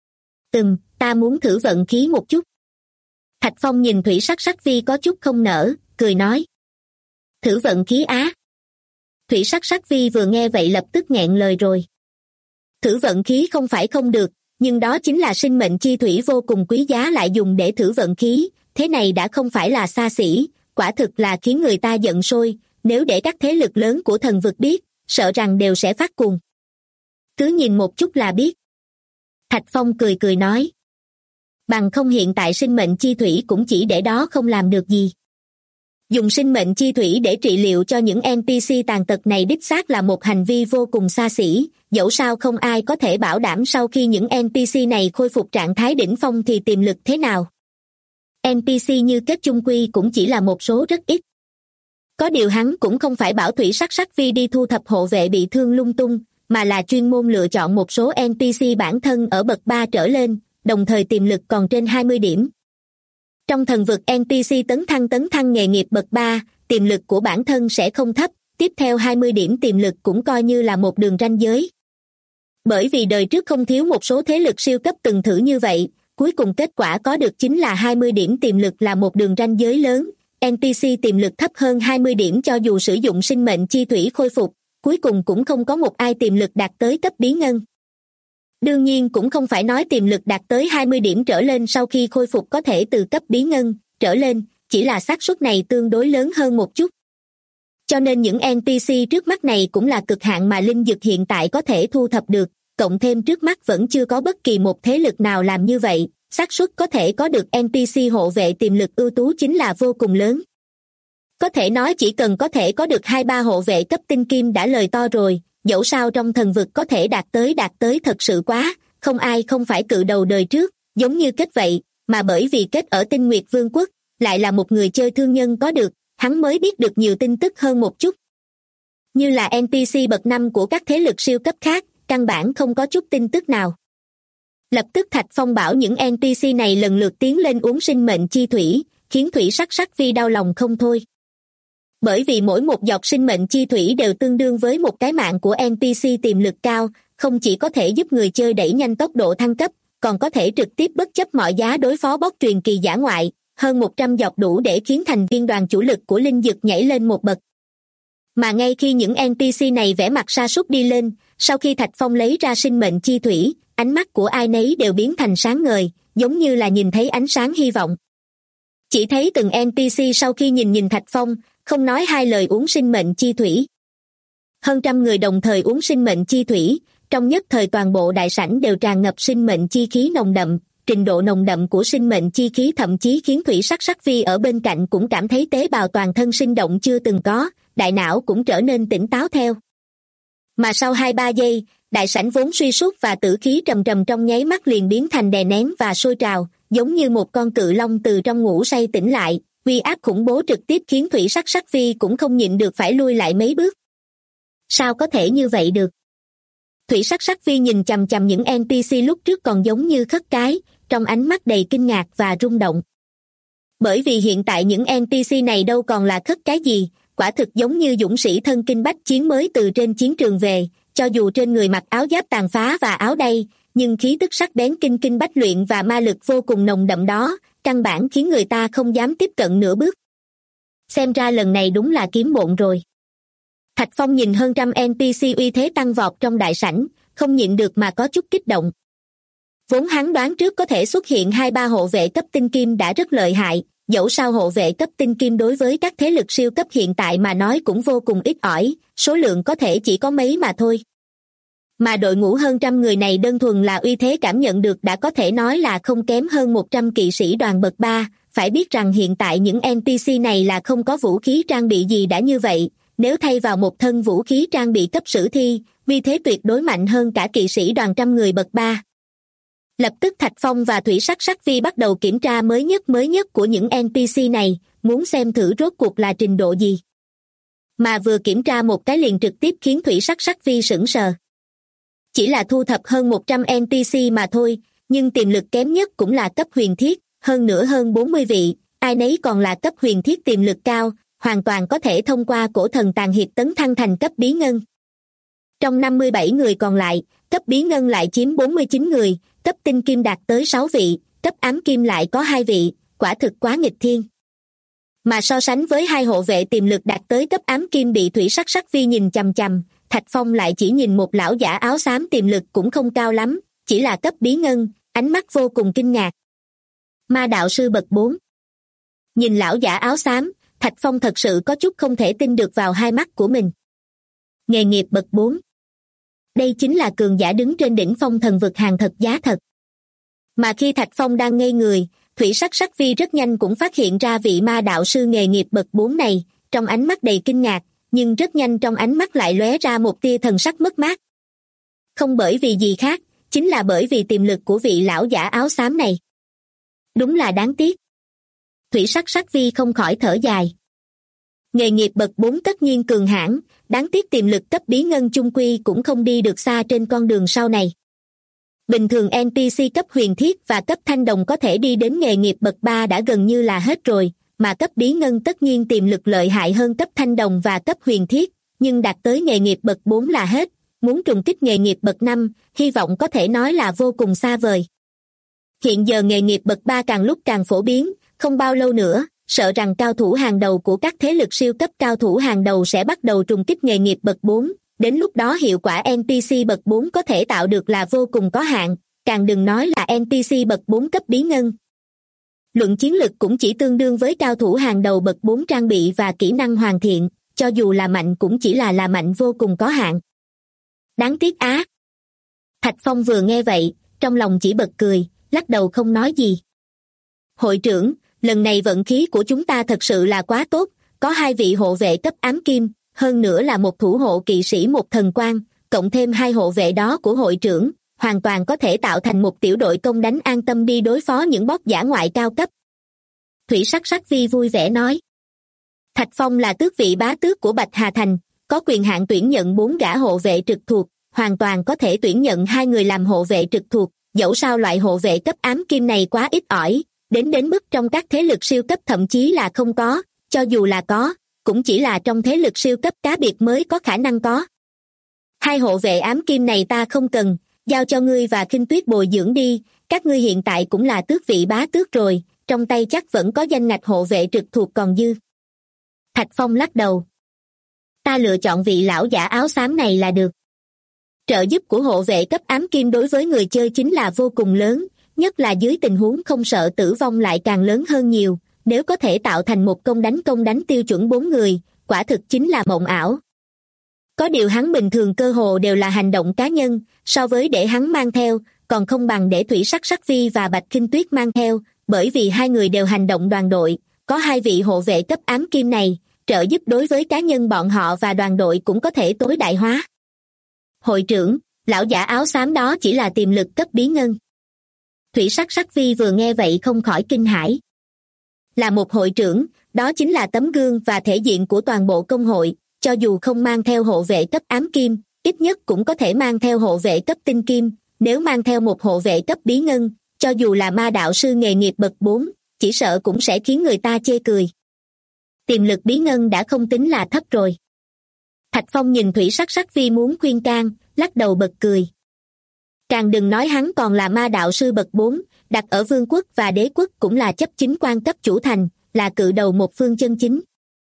Ta muốn thử vận khí một chút. Thạch Phong nhìn Thủy Sắc Sắc Vi có chút không nỡ, cười nói. Thử vận khí á. Thủy Sắc Sắc Vi vừa nghe vậy lập tức nghẹn lời rồi. Thử vận khí không phải không được, nhưng đó chính là sinh mệnh chi thủy vô cùng quý giá lại dùng để thử vận khí, thế này đã không phải là xa xỉ, quả thực là khiến người ta giận sôi, nếu để các thế lực lớn của thần vực biết, sợ rằng đều sẽ phát cuồng. Cứ nhìn một chút là biết. Thạch Phong cười cười nói. Bằng không hiện tại sinh mệnh chi thủy cũng chỉ để đó không làm được gì. Dùng sinh mệnh chi thủy để trị liệu cho những NPC tàn tật này đích xác là một hành vi vô cùng xa xỉ, dẫu sao không ai có thể bảo đảm sau khi những NPC này khôi phục trạng thái đỉnh phong thì tiềm lực thế nào. NPC như kết chung quy cũng chỉ là một số rất ít. Có điều hắn cũng không phải bảo Thủy Sắc Sắc Vi đi thu thập hộ vệ bị thương lung tung, mà là chuyên môn lựa chọn một số NPC bản thân ở bậc 3 trở lên, đồng thời tiềm lực còn trên 20 điểm. Trong thần vực NPC tấn thăng nghề nghiệp bậc 3, tiềm lực của bản thân sẽ không thấp, tiếp theo 20 điểm tiềm lực cũng coi như là một đường ranh giới. Bởi vì đời trước không thiếu một số thế lực siêu cấp từng thử như vậy, cuối cùng kết quả có được chính là 20 điểm tiềm lực là một đường ranh giới lớn, NPC tiềm lực thấp hơn 20 điểm cho dù sử dụng sinh mệnh chi thủy khôi phục, cuối cùng cũng không có một ai tiềm lực đạt tới cấp bí ngân. Đương nhiên cũng không phải nói tiềm lực đạt tới 20 điểm trở lên sau khi khôi phục có thể từ cấp bí ngân trở lên, chỉ là xác suất này tương đối lớn hơn một chút. Cho nên những NPC trước mắt này cũng là cực hạn mà linh dược hiện tại có thể thu thập được, cộng thêm trước mắt vẫn chưa có bất kỳ một thế lực nào làm như vậy, xác suất có thể có được NPC hộ vệ tiềm lực ưu tú chính là vô cùng lớn. Có thể nói chỉ cần có thể có được 2-3 hộ vệ cấp tinh kim đã lời to rồi, dẫu sao trong thần vực có thể đạt tới thật sự quá, không ai không phải cự đầu đời trước, giống như Kết vậy, mà bởi vì Kết ở Tinh Nguyệt Vương quốc, lại là một người chơi thương nhân có được, hắn mới biết được nhiều tin tức hơn một chút. Như là NPC bậc 5 của các thế lực siêu cấp khác, căn bản không có chút tin tức nào. Lập tức Thạch Phong bảo những NPC này lần lượt tiến lên uống sinh mệnh chi thủy, khiến Thủy Sắc Sắc Vi đau lòng không thôi. Bởi vì mỗi một giọt sinh mệnh chi thủy đều tương đương với một cái mạng của NPC tiềm lực cao, không chỉ có thể giúp người chơi đẩy nhanh tốc độ thăng cấp, còn có thể trực tiếp bất chấp mọi giá đối phó boss truyền kỳ dã ngoại, hơn 100 giọt đủ để khiến thành viên đoàn chủ lực của linh dược nhảy lên một bậc. Mà ngay khi những NPC này vẻ mặt sa sút đi lên, sau khi Thạch Phong lấy ra sinh mệnh chi thủy, ánh mắt của ai nấy đều biến thành sáng ngời, giống như là nhìn thấy ánh sáng hy vọng. Chỉ thấy từng NPC sau khi nhìn Thạch Phong, không nói hai lời uống sinh mệnh chi thủy. Hơn trăm người đồng thời uống sinh mệnh chi thủy, trong nhất thời toàn bộ đại sảnh đều tràn ngập sinh mệnh chi khí nồng đậm, trình độ nồng đậm của sinh mệnh chi khí thậm chí khiến Thủy Sắc Sắc Vi ở bên cạnh cũng cảm thấy tế bào toàn thân sinh động chưa từng có, đại não cũng trở nên tỉnh táo theo. Mà sau 2-3 giây, đại sảnh vốn suy sút và tử khí trầm trầm trong nháy mắt liền biến thành đè nén và sôi trào, giống như một con cự long từ trong ngủ say tỉnh lại, uy áp khủng bố trực tiếp khiến Thủy Sắc Sắc Vi cũng không nhịn được phải lui lại mấy bước. Sao có thể như vậy được? Thủy Sắc Sắc Vi nhìn chằm chằm những NPC lúc trước còn giống như khất cái, trong ánh mắt đầy kinh ngạc và rung động. Bởi vì hiện tại những NPC này đâu còn là khất cái gì, quả thực giống như dũng sĩ thân kinh bách chiến mới từ trên chiến trường về, cho dù trên người mặc áo giáp tàn phá và áo đay, nhưng khí tức sắc bén kinh bách luyện và ma lực vô cùng nồng đậm đó, căn bản khiến người ta không dám tiếp cận nửa bước. Xem ra lần này đúng là kiếm bộn rồi. Thạch Phong nhìn hơn trăm NPC uy thế tăng vọt trong đại sảnh, không nhịn được mà có chút kích động. Vốn hắn đoán trước có thể xuất hiện 2-3 hộ vệ cấp tinh kim đã rất lợi hại, dẫu sao hộ vệ cấp tinh kim đối với các thế lực siêu cấp hiện tại mà nói cũng vô cùng ít ỏi, số lượng có thể chỉ có mấy mà thôi. Mà đội ngũ hơn trăm người này đơn thuần là uy thế cảm nhận được đã có thể nói là không kém hơn 100 kỵ sĩ đoàn bậc 3, phải biết rằng hiện tại những NPC này là không có vũ khí trang bị gì đã như vậy, nếu thay vào một thân vũ khí trang bị cấp sử thi, uy thế tuyệt đối mạnh hơn cả kỵ sĩ đoàn trăm người bậc 3. Lập tức Thạch Phong và Thủy Sắc Sắc Vi bắt đầu kiểm tra mới nhất của những NPC này, muốn xem thử rốt cuộc là trình độ gì. Mà vừa kiểm tra một cái liền trực tiếp khiến Thủy Sắc Sắc Vi sững sờ. Chỉ là thu thập hơn 100 NPC mà thôi, nhưng tiềm lực kém nhất cũng là cấp huyền thiết, hơn nữa hơn 40 vị, ai nấy còn là cấp huyền thiết tiềm lực cao, hoàn toàn có thể thông qua cổ thần tàn hiệp tấn thăng thành cấp bí ngân. Trong 57 người còn lại, cấp bí ngân lại chiếm 49 người, cấp tinh kim đạt tới 6 vị, cấp ám kim lại có 2 vị, quả thực quá nghịch thiên. Mà so sánh với hai hộ vệ tiềm lực đạt tới cấp ám kim bị Thủy Sắc Sắc Vi nhìn chằm chằm, Thạch Phong lại chỉ nhìn một lão giả áo xám tiềm lực cũng không cao lắm, chỉ là cấp bí ngân, ánh mắt vô cùng kinh ngạc. Ma đạo sư bậc 4. Nhìn lão giả áo xám, Thạch Phong thật sự có chút không thể tin được vào hai mắt của mình. Nghề nghiệp bậc 4. Đây chính là cường giả đứng trên đỉnh phong thần vực hàng thật giá thật. Mà khi Thạch Phong đang ngây người, Thủy Sắc Sắc Vi rất nhanh cũng phát hiện ra vị ma đạo sư nghề nghiệp bậc 4 này, trong ánh mắt đầy kinh ngạc, nhưng rất nhanh trong ánh mắt lại lóe ra một tia thần sắc mất mát. Không bởi vì gì khác, chính là bởi vì tiềm lực của vị lão giả áo xám này. Đúng là đáng tiếc. Thủy Sắc Sắc Vi không khỏi thở dài. Nghề nghiệp bậc 4 tất nhiên cường hãn, đáng tiếc tiềm lực cấp bí ngân chung quy cũng không đi được xa trên con đường sau này. Bình thường NPC cấp huyền thiết và cấp thanh đồng có thể đi đến nghề nghiệp bậc 3 đã gần như là hết rồi, mà cấp bí ngân tất nhiên tiềm lực lợi hại hơn cấp thanh đồng và cấp huyền thiết, nhưng đạt tới nghề nghiệp bậc 4 là hết, muốn trùng kích nghề nghiệp bậc 5, hy vọng có thể nói là vô cùng xa vời. Hiện giờ nghề nghiệp bậc 3 càng lúc càng phổ biến, không bao lâu nữa, sợ rằng cao thủ hàng đầu của các thế lực siêu cấp cao thủ hàng đầu sẽ bắt đầu trùng kích nghề nghiệp bậc 4, đến lúc đó hiệu quả NPC bậc 4 có thể tạo được là vô cùng có hạn, càng đừng nói là NPC bậc 4 cấp bí ngân. Luận chiến lực cũng chỉ tương đương với cao thủ hàng đầu bậc 4 trang bị và kỹ năng hoàn thiện, cho dù là mạnh cũng chỉ là mạnh vô cùng có hạn. Đáng tiếc á. Thạch Phong vừa nghe vậy, trong lòng chỉ bật cười, lắc đầu không nói gì. Hội trưởng, lần này vận khí của chúng ta thật sự là quá tốt, có 2 vị hộ vệ cấp ám kim, hơn nữa là một thủ hộ kỵ sĩ một thần quan, cộng thêm 2 hộ vệ đó của hội trưởng, hoàn toàn có thể tạo thành một tiểu đội công đánh an tâm đi đối phó những boss dã ngoại cao cấp. Thủy Sắc Sắc Vi vui vẻ nói. Thạch Phong là tước vị bá tước của Bạch Hà Thành, có quyền hạn tuyển nhận 4 gã hộ vệ trực thuộc, hoàn toàn có thể tuyển nhận 2 người làm hộ vệ trực thuộc, dẫu sao loại hộ vệ cấp ám kim này quá ít ỏi, đến mức trong các thế lực siêu cấp thậm chí là không có, cho dù là có, cũng chỉ là trong thế lực siêu cấp cá biệt mới có khả năng có. 2 hộ vệ ám kim này ta không cần, giao cho ngươi và Khinh Tuyết bồi dưỡng đi, các ngươi hiện tại cũng là tước vị bá tước rồi, trong tay chắc vẫn có danh ngạch hộ vệ trực thuộc còn dư. Thạch Phong lắc đầu. Ta lựa chọn vị lão giả áo xám này là được. Trợ giúp của hộ vệ cấp ám kim đối với người chơi chính là vô cùng lớn, nhất là dưới tình huống không sợ tử vong lại càng lớn hơn nhiều, nếu có thể tạo thành một công đánh tiêu chuẩn 4 người, quả thực chính là mộng ảo. Có điều hắn bình thường cơ hồ đều là hành động cá nhân, so với để hắn mang theo, còn không bằng để Thủy Sắc Sắc Vi và Bạch Khinh Tuyết mang theo, bởi vì 2 người đều hành động đoàn đội, có 2 vị hộ vệ cấp ám kim này, trợ giúp đối với cá nhân bọn họ và đoàn đội cũng có thể tối đại hóa. Hội trưởng, lão giả áo xám đó chỉ là tiềm lực cấp bí ngân. Thủy Sắc Sắc Vi vừa nghe vậy không khỏi kinh hãi. Là một hội trưởng, đó chính là tấm gương và thể diện của toàn bộ công hội, cho dù không mang theo hộ vệ cấp ám kim, ít nhất cũng có thể mang theo hộ vệ cấp tinh kim, nếu mang theo một hộ vệ cấp bí ngân, cho dù là ma đạo sư nghề nghiệp bậc 4, chỉ sợ cũng sẽ khiến người ta chê cười. Tiềm lực bí ngân đã không tính là thấp rồi. Thạch Phong nhìn Thủy Sắc Sắc Vi muốn khuyên can, lắc đầu bật cười. Càng đừng nói hắn còn là ma đạo sư bậc 4, đặt ở vương quốc và đế quốc cũng là chấp chính quan cấp chủ thành, là cự đầu một phương chân chính.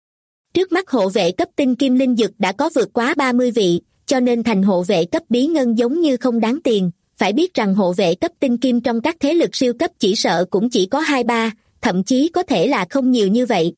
Trước mắt hộ vệ cấp tinh kim linh dực đã có vượt quá 30 vị, cho nên thành hộ vệ cấp bí ngân giống như không đáng tiền. Phải biết rằng hộ vệ cấp tinh kim trong các thế lực siêu cấp chỉ sợ cũng chỉ có 2-3, thậm chí có thể là không nhiều như vậy.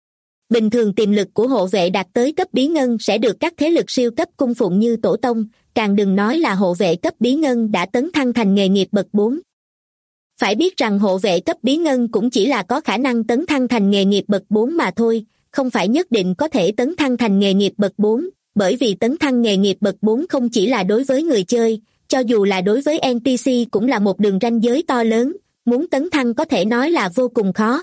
Bình thường tiềm lực của hộ vệ đạt tới cấp bí ngân sẽ được các thế lực siêu cấp cung phụng như tổ tông, càng đừng nói là hộ vệ cấp bí ngân đã tấn thăng thành nghề nghiệp bậc 4. Phải biết rằng hộ vệ cấp bí ngân cũng chỉ là có khả năng tấn thăng thành nghề nghiệp bậc 4 mà thôi, không phải nhất định có thể tấn thăng thành nghề nghiệp bậc 4, bởi vì tấn thăng nghề nghiệp bậc 4 không chỉ là đối với người chơi, cho dù là đối với NPC cũng là một đường ranh giới to lớn, muốn tấn thăng có thể nói là vô cùng khó.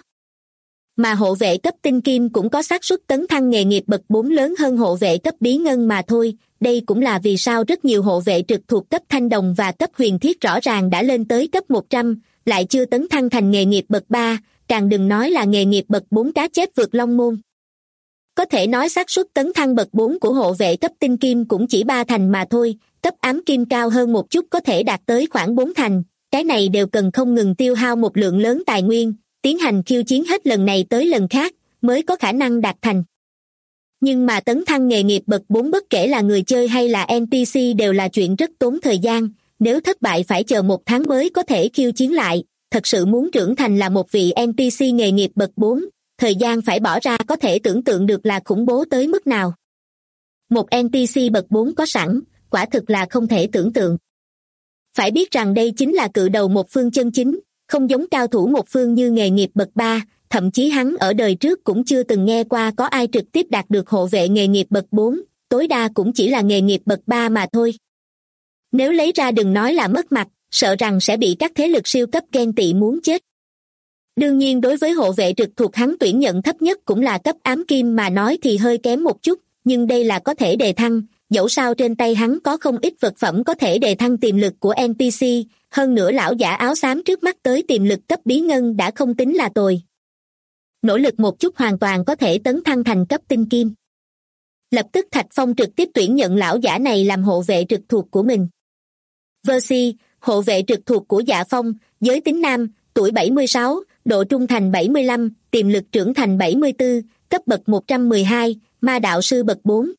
Mà hộ vệ cấp tinh kim cũng có xác suất tấn thăng nghề nghiệp bậc 4 lớn hơn hộ vệ cấp bí ngân mà thôi, đây cũng là vì sao rất nhiều hộ vệ trực thuộc cấp thanh đồng và cấp huyền thiết rõ ràng đã lên tới cấp 100, lại chưa tấn thăng thành nghề nghiệp bậc 3, càng đừng nói là nghề nghiệp bậc 4 cá chép vượt long môn. Có thể nói xác suất tấn thăng bậc 4 của hộ vệ cấp tinh kim cũng chỉ 3 thành mà thôi, cấp ám kim cao hơn một chút có thể đạt tới khoảng 4 thành, cái này đều cần không ngừng tiêu hao một lượng lớn tài nguyên, tiến hành khiêu chiến hết lần này tới lần khác, mới có khả năng đạt thành. Nhưng mà tấn thăng nghề nghiệp bậc 4 bất kể là người chơi hay là NPC đều là chuyện rất tốn thời gian, nếu thất bại phải chờ 1 tháng mới có thể khiêu chiến lại, thật sự muốn trưởng thành là một vị NPC nghề nghiệp bậc 4, thời gian phải bỏ ra có thể tưởng tượng được là khủng bố tới mức nào. Một NPC bậc 4 có sẵn, quả thực là không thể tưởng tượng. Phải biết rằng đây chính là cự đầu một phương chân chính, không giống cao thủ một phương như nghề nghiệp bậc 3, thậm chí hắn ở đời trước cũng chưa từng nghe qua có ai trực tiếp đạt được hộ vệ nghề nghiệp bậc 4, tối đa cũng chỉ là nghề nghiệp bậc 3 mà thôi. Nếu lấy ra đừng nói là mất mặt, sợ rằng sẽ bị các thế lực siêu cấp ghen tị muốn chết. Đương nhiên đối với hộ vệ trực thuộc hắn tuyển nhận thấp nhất cũng là cấp ám kim mà nói thì hơi kém một chút, nhưng đây là có thể đề thăng, dẫu sao trên tay hắn có không ít vật phẩm có thể đề thăng tiềm lực của NPC, hơn nữa lão giả áo xám trước mắt tới tiềm lực cấp bí ngân đã không tính là tồi. Nỗ lực một chút hoàn toàn có thể tấn thăng thành cấp tinh kim. Lập tức Thạch Phong trực tiếp tuyển nhận lão giả này làm hộ vệ trực thuộc của mình. Versi, hộ vệ trực thuộc của Dạ Phong, giới tính nam, tuổi 76, độ trung thành 75, tiềm lực trưởng thành 74, cấp bậc 112, ma đạo sư bậc 4.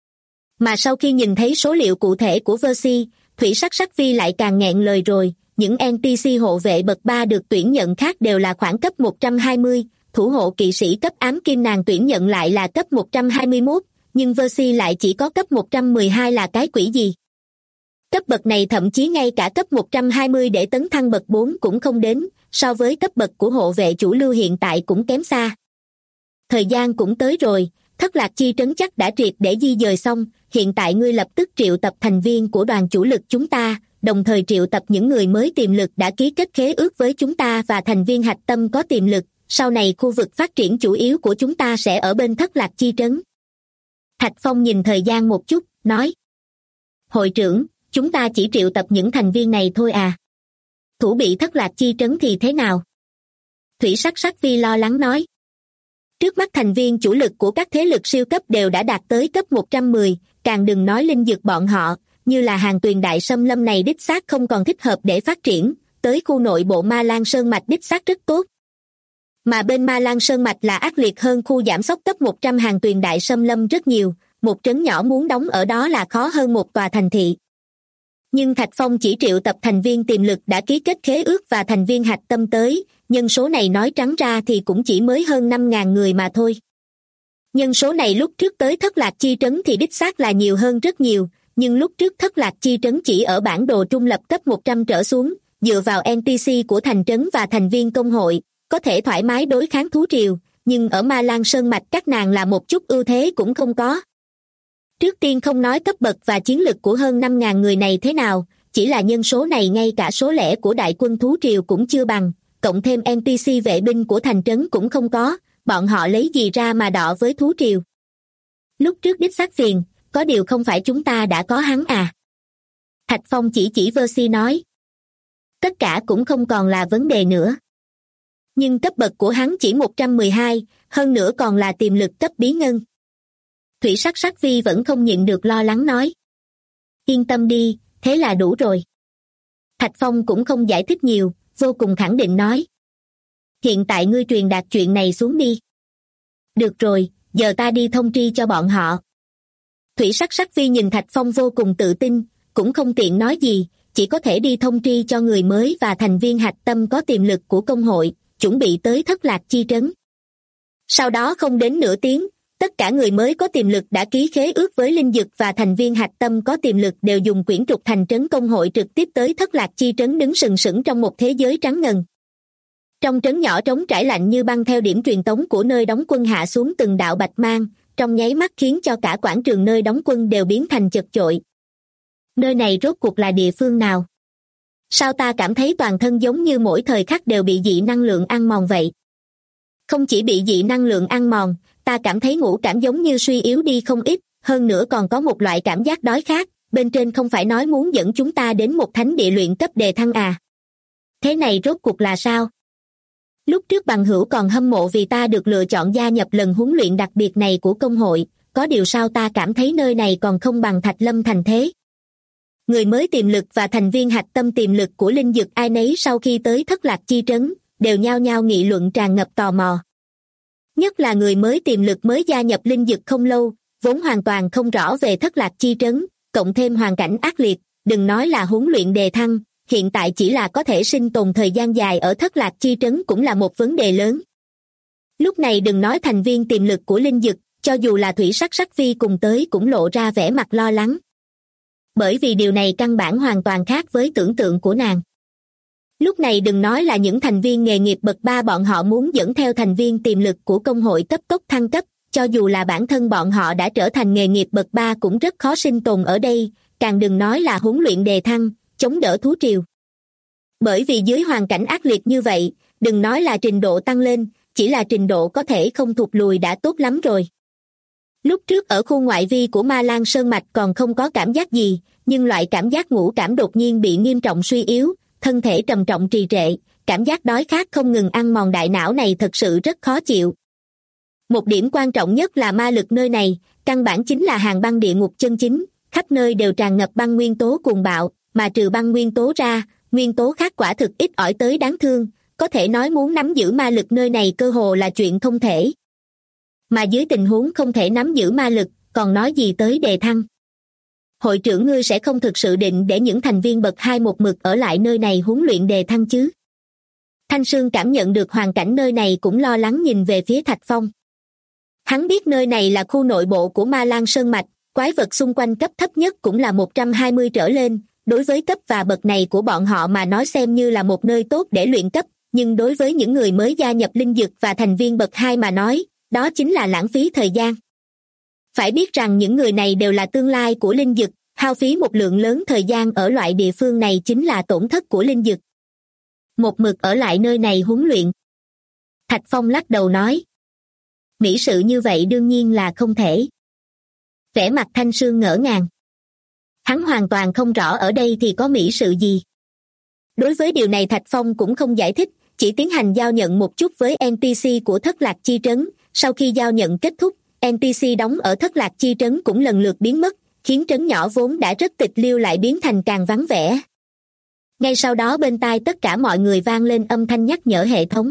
Mà sau khi nhìn thấy số liệu cụ thể của Versi, Thủy Sắc Sắc Vi lại càng nghẹn lời rồi, những NPC hộ vệ bậc 3 được tuyển nhận khác đều là khoảng cấp 120, thủ hộ kỵ sĩ cấp ám kim nàng tuyển nhận lại là cấp 121, nhưng Versi lại chỉ có cấp 112 là cái quỷ gì? Cấp bậc này thậm chí ngay cả cấp 120 để tấn thăng bậc 4 cũng không đến, so với cấp bậc của hộ vệ chủ lưu hiện tại cũng kém xa. Thời gian cũng tới rồi, Thất Lạc Chi trấn chắc đã triệt để di dời xong, hiện tại ngươi lập tức triệu tập thành viên của đoàn chủ lực chúng ta, đồng thời triệu tập những người mới tiềm lực đã ký kết khế ước với chúng ta và thành viên hạch tâm có tiềm lực, sau này khu vực phát triển chủ yếu của chúng ta sẽ ở bên Thất Lạc Chi trấn. Thạch Phong nhìn thời gian một chút, nói: Hội trưởng, chúng ta chỉ triệu tập những thành viên này thôi à? Thủ bị Thất Lạc Chi trấn thì thế nào? Thủy Sắc Sắc Vi lo lắng nói. Trước mắt thành viên chủ lực của các thế lực siêu cấp đều đã đạt tới cấp 110, càng đừng nói linh dược bọn họ, như là Hàng Tuyền Đại Xâm Lâm này đích xác không còn thích hợp để phát triển, tới khu nội bộ Ma Lan Sơn Mạch đích xác rất tốt. Mà bên Ma Lan Sơn Mạch là ác liệt hơn khu giảm sóc cấp 100 Hàng Tuyền Đại Xâm Lâm rất nhiều, một trấn nhỏ muốn đóng ở đó là khó hơn một tòa thành thị. Nhưng Thạch Phong chỉ triệu tập thành viên tiềm lực đã ký kết khế ước và thành viên hạch tâm tới, nhân số này nói trắng ra thì cũng chỉ mới hơn 5.000 người mà thôi. Nhân số này lúc trước tới Thất Lạc Chi trấn thì đích xác là nhiều hơn rất nhiều, nhưng lúc trước Thất Lạc Chi trấn chỉ ở bản đồ trung lập cấp 100 trở xuống, dựa vào NPC của thành trấn và thành viên công hội, có thể thoải mái đối kháng thú triều, nhưng ở Ma Lan Sơn Mạch các nàng là một chút ưu thế cũng không có. Trước tiên không nói cấp bậc và chiến lực của hơn 5.000 người này thế nào, chỉ là nhân số này ngay cả số lẻ của đại quân thú triều cũng chưa bằng, cộng thêm NPC vệ binh của thành trấn cũng không có, bọn họ lấy gì ra mà đọ với thú triều. Lúc trước đích xác phiền, có điều không phải chúng ta đã có hắn à? Thạch Phong chỉ Versi nói. Tất cả cũng không còn là vấn đề nữa. Nhưng cấp bậc của hắn chỉ 112, hơn nữa còn là tiềm lực cấp bí ngân. Thủy Sắc Sắc Vi vẫn không nhịn được lo lắng nói. Yên tâm đi, thế là đủ rồi. Thạch Phong cũng không giải thích nhiều, vô cùng khẳng định nói. Hiện tại ngươi truyền đạt chuyện này xuống đi. Được rồi, giờ ta đi thông tri cho bọn họ. Thủy Sắc Sắc Phi nhìn Thạch Phong vô cùng tự tin, cũng không tiện nói gì, chỉ có thể đi thông tri cho người mới và thành viên hạch tâm có tiềm lực của công hội, chuẩn bị tới Thất Lạc Chi Trấn. Sau đó không đến nửa tiếng, tất cả người mới có tiềm lực đã ký khế ước với Linh Dực và thành viên hạch tâm có tiềm lực đều dùng quyển trục thành trấn công hội trực tiếp tới Thất Lạc Chi Trấn đứng sừng sững trong một thế giới trắng ngần. Trong trấn nhỏ trống trải lạnh như băng theo điểm truyền tống của nơi đóng quân hạ xuống từng đạo bạch mang, trong nháy mắt khiến cho cả quảng trường nơi đóng quân đều biến thành chật chội. Nơi này rốt cuộc là địa phương nào? Sao ta cảm thấy toàn thân giống như mỗi thời khắc đều bị dị năng lượng ăn mòn vậy? Không chỉ bị dị năng lượng ăn mòn, ta cảm thấy ngũ cảm giống như suy yếu đi không ít, hơn nữa còn có một loại cảm giác đói khát, bên trên không phải nói muốn dẫn chúng ta đến một thánh địa luyện cấp đề thăng à? Thế này rốt cuộc là sao? Lúc trước bằng hữu còn hâm mộ vì ta được lựa chọn gia nhập lần huấn luyện đặc biệt này của công hội, có điều sao ta cảm thấy nơi này còn không bằng Thạch Lâm thành thế. Người mới tiềm lực và thành viên hạch tâm tiềm lực của Linh Dực ai nấy sau khi tới Thất Lạc Chi Trấn, đều nhao nhao nghị luận tràn ngập tò mò. Nhất là người mới tiềm lực mới gia nhập Linh Dực không lâu, vốn hoàn toàn không rõ về Thất Lạc Chi Trấn, cộng thêm hoàn cảnh ác liệt, đừng nói là huấn luyện đề thăng, hiện tại chỉ là có thể sinh tồn thời gian dài ở Thất Lạc Chi Trấn cũng là một vấn đề lớn. Lúc này đừng nói thành viên tiềm lực của Linh Dực, cho dù là Thủy Sắc Sắc Phi cùng tới cũng lộ ra vẻ mặt lo lắng. Bởi vì điều này căn bản hoàn toàn khác với tưởng tượng của nàng. Lúc này đừng nói là những thành viên nghề nghiệp bậc 3 bọn họ muốn dẫn theo thành viên tiềm lực của công hội cấp tốc thăng cấp, cho dù là bản thân bọn họ đã trở thành nghề nghiệp bậc 3 cũng rất khó sinh tồn ở đây, càng đừng nói là huấn luyện đề thăng, chống đỡ thú triều. Bởi vì dưới hoàn cảnh ác liệt như vậy, đừng nói là trình độ tăng lên, chỉ là trình độ có thể không thụt lùi đã tốt lắm rồi. Lúc trước ở khu ngoại vi của Ma Lan Sơn Mạch còn không có cảm giác gì, nhưng loại cảm giác ngũ cảm đột nhiên bị nghiêm trọng suy yếu, thân thể trầm trọng trì trệ, cảm giác đói khát không ngừng ăn mòn đại não này thật sự rất khó chịu. Một điểm quan trọng nhất là ma lực nơi này, căn bản chính là hàng băng địa ngục chân chính, khắp nơi đều tràn ngập băng nguyên tố cuồng bạo, mà trừ băng nguyên tố ra, nguyên tố khác quả thực ít ỏi tới đáng thương, có thể nói muốn nắm giữ ma lực nơi này cơ hồ là chuyện không thể. Mà dưới tình huống không thể nắm giữ ma lực, còn nói gì tới đề thăng. Hội trưởng ngươi sẽ không thực sự định để những thành viên bậc 2 một mực ở lại nơi này huấn luyện đề thăng chứ? Thanh Sương cảm nhận được hoàn cảnh nơi này cũng lo lắng nhìn về phía Thạch Phong. Hắn biết nơi này là khu nội bộ của Ma Lan Sơn Mạch, quái vật xung quanh cấp thấp nhất cũng là 120 trở lên, đối với cấp và bậc này của bọn họ mà nói xem như là một nơi tốt để luyện cấp, nhưng đối với những người mới gia nhập Linh Dực và thành viên bậc 2 mà nói, đó chính là lãng phí thời gian. Phải biết rằng những người này đều là tương lai của Linh Dực, hao phí một lượng lớn thời gian ở loại địa phương này chính là tổn thất của Linh Dực. Một mực ở lại nơi này huấn luyện. Thạch Phong lắc đầu nói. Mỹ sự như vậy đương nhiên là không thể. Vẻ mặt Thanh Sương ngỡ ngàng. Hắn hoàn toàn không rõ ở đây thì có mỹ sự gì. Đối với điều này Thạch Phong cũng không giải thích, chỉ tiến hành giao nhận một chút với NPC của Thất Lạc Chi Trấn. Sau khi giao nhận kết thúc, NPC đóng ở Thất Lạc Chi Trấn cũng lần lượt biến mất, khiến trấn nhỏ vốn đã rất tịch liêu lại biến thành càng vắng vẻ. Ngay sau đó bên tai tất cả mọi người vang lên âm thanh nhắc nhở hệ thống.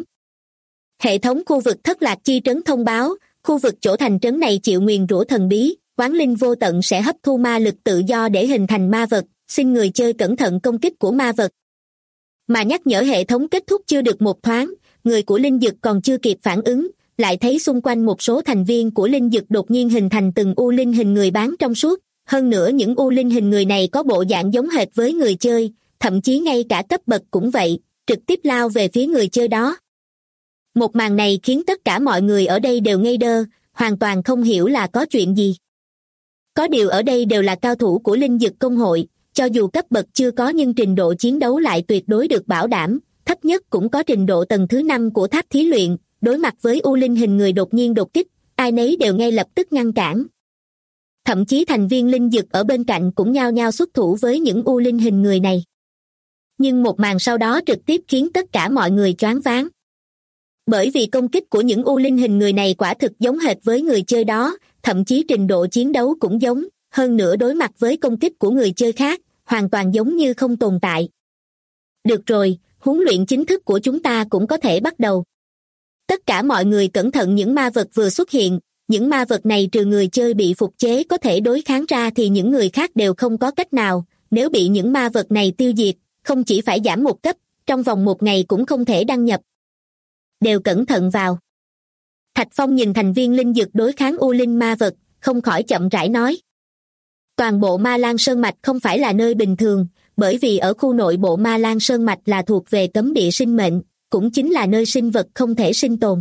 Hệ thống khu vực Thất Lạc Chi Trấn thông báo, khu vực chỗ thành trấn này chịu nguyền rủa thần bí, oán linh vô tận sẽ hấp thu ma lực tự do để hình thành ma vật, xin người chơi cẩn thận công kích của ma vật. Mà nhắc nhở hệ thống kết thúc chưa được một thoáng, người của Linh Dực còn chưa kịp phản ứng, lại thấy xung quanh một số thành viên của Linh Dực đột nhiên hình thành từng u linh hình người bán trong suốt, hơn nữa những u linh hình người này có bộ dạng giống hệt với người chơi, thậm chí ngay cả cấp bậc cũng vậy, trực tiếp lao về phía người chơi đó. Một màn này khiến tất cả mọi người ở đây đều ngây đơ, hoàn toàn không hiểu là có chuyện gì. Có điều ở đây đều là cao thủ của Linh Dực công hội, cho dù cấp bậc chưa có nhưng trình độ chiến đấu lại tuyệt đối được bảo đảm, thấp nhất cũng có trình độ tầng thứ 5 của tháp thí luyện, đối mặt với u linh hình người đột nhiên đột kích, ai nấy đều ngay lập tức ngăn cản. Thậm chí thành viên Linh Dực ở bên cạnh cũng nhao nhao xuất thủ với những u linh hình người này. Nhưng một màn sau đó trực tiếp khiến tất cả mọi người choáng váng. Bởi vì công kích của những u linh hình người này quả thực giống hệt với người chơi đó, thậm chí trình độ chiến đấu cũng giống, hơn nữa đối mặt với công kích của người chơi khác, hoàn toàn giống như không tồn tại. Được rồi, huấn luyện chính thức của chúng ta cũng có thể bắt đầu. Tất cả mọi người cẩn thận, những ma vật vừa xuất hiện. Những ma vật này trừ người chơi bị phục chế có thể đối kháng ra thì những người khác đều không có cách nào. Nếu bị những ma vật này tiêu diệt, không chỉ phải giảm một cấp, trong vòng 1 ngày cũng không thể đăng nhập. Đều cẩn thận vào. Thạch Phong nhìn thành viên linh dược đối kháng u linh ma vật, không khỏi chậm rãi nói. Toàn bộ Ma Lan Sơn Mạch không phải là nơi bình thường, bởi vì ở khu nội bộ Ma Lan Sơn Mạch là thuộc về cấm địa sinh mệnh, cũng chính là nơi sinh vật không thể sinh tồn.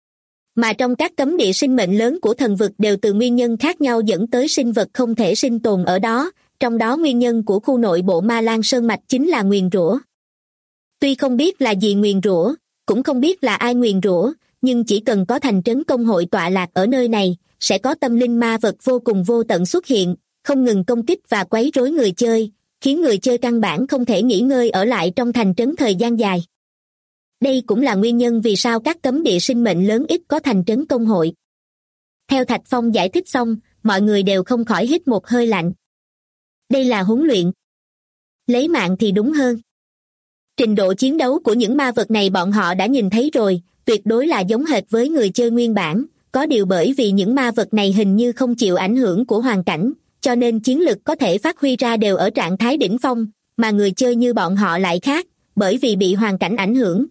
Mà trong các cấm địa sinh mệnh lớn của thần vực đều từ nguyên nhân khác nhau dẫn tới sinh vật không thể sinh tồn ở đó, trong đó nguyên nhân của khu nội bộ Ma Lan Sơn Mạch chính là nguyền rủa. Tuy không biết là gì nguyền rủa, cũng không biết là ai nguyền rủa, nhưng chỉ cần có thành trấn công hội tọa lạc ở nơi này, sẽ có tâm linh ma vật vô cùng vô tận xuất hiện, không ngừng công kích và quấy rối người chơi, khiến người chơi căn bản không thể nghỉ ngơi ở lại trong thành trấn thời gian dài. Đây cũng là nguyên nhân vì sao các cấm địa sinh mệnh lớn ít có thành trấn công hội. Theo Thạch Phong giải thích xong, mọi người đều không khỏi hít một hơi lạnh. Đây là huấn luyện. Lấy mạng thì đúng hơn. Trình độ chiến đấu của những ma vật này bọn họ đã nhìn thấy rồi, tuyệt đối là giống hệt với người chơi nguyên bản, có điều bởi vì những ma vật này hình như không chịu ảnh hưởng của hoàn cảnh, cho nên chiến lực có thể phát huy ra đều ở trạng thái đỉnh phong, mà người chơi như bọn họ lại khác, bởi vì bị hoàn cảnh ảnh hưởng.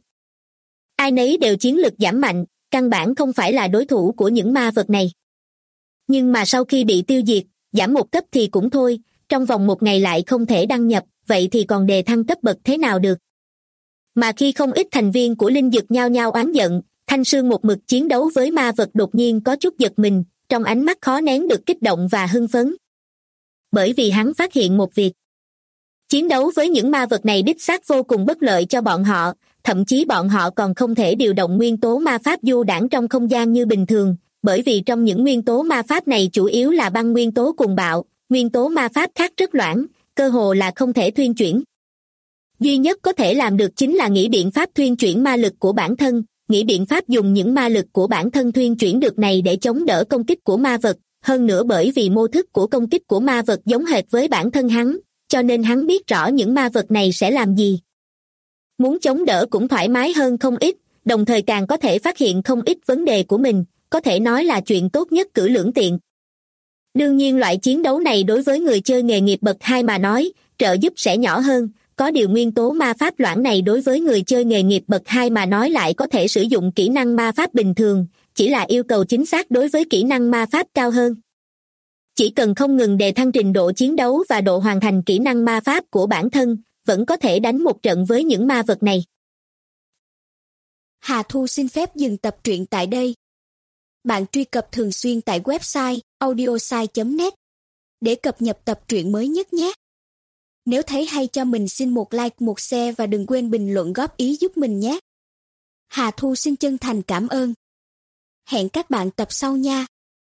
Ai nấy đều chiến lực giảm mạnh, căn bản không phải là đối thủ của những ma vật này. Nhưng mà sau khi bị tiêu diệt, giảm 1 cấp thì cũng thôi, trong vòng 1 ngày lại không thể đăng nhập, vậy thì còn đề thăng cấp bậc thế nào được. Mà khi không ít thành viên của linh dực nhao nhao oán giận, Thanh Sương một mực chiến đấu với ma vật đột nhiên có chút giật mình, trong ánh mắt khó nén được kích động và hưng phấn. Bởi vì hắn phát hiện một việc. Chiến đấu với những ma vật này đích xác vô cùng bất lợi cho bọn họ, thậm chí bọn họ còn không thể điều động nguyên tố ma pháp du đãng trong không gian như bình thường, bởi vì trong những nguyên tố ma pháp này chủ yếu là băng nguyên tố cuồng bạo, nguyên tố ma pháp khác rất loãng, cơ hồ là không thể thuyên chuyển. Duy nhất có thể làm được chính là nghĩ biện pháp thuyên chuyển ma lực của bản thân, nghĩ biện pháp dùng những ma lực của bản thân thuyên chuyển được này để chống đỡ công kích của ma vật, hơn nữa bởi vì mô thức của công kích của ma vật giống hệt với bản thân hắn, cho nên hắn biết rõ những ma vật này sẽ làm gì. Muốn chống đỡ cũng thoải mái hơn không ít, đồng thời càng có thể phát hiện không ít vấn đề của mình, có thể nói là chuyện tốt nhất cử lưỡng tiện. Đương nhiên loại chiến đấu này đối với người chơi nghề nghiệp bậc 2 mà nói, trợ giúp sẽ nhỏ hơn, có điều nguyên tố ma pháp loãng này đối với người chơi nghề nghiệp bậc 2 mà nói lại có thể sử dụng kỹ năng ma pháp bình thường, chỉ là yêu cầu chính xác đối với kỹ năng ma pháp cao hơn. Chỉ cần không ngừng đề thăng trình độ chiến đấu và độ hoàn thành kỹ năng ma pháp của bản thân, vẫn có thể đánh một trận với những ma vật này. Hà Thu xin phép dừng tập truyện tại đây. Bạn truy cập thường xuyên tại website audiosai.net để cập nhật tập truyện mới nhất nhé. Nếu thấy hay cho mình xin một like, một share và đừng quên bình luận góp ý giúp mình nhé. Hà Thu xin chân thành cảm ơn. Hẹn các bạn tập sau nha.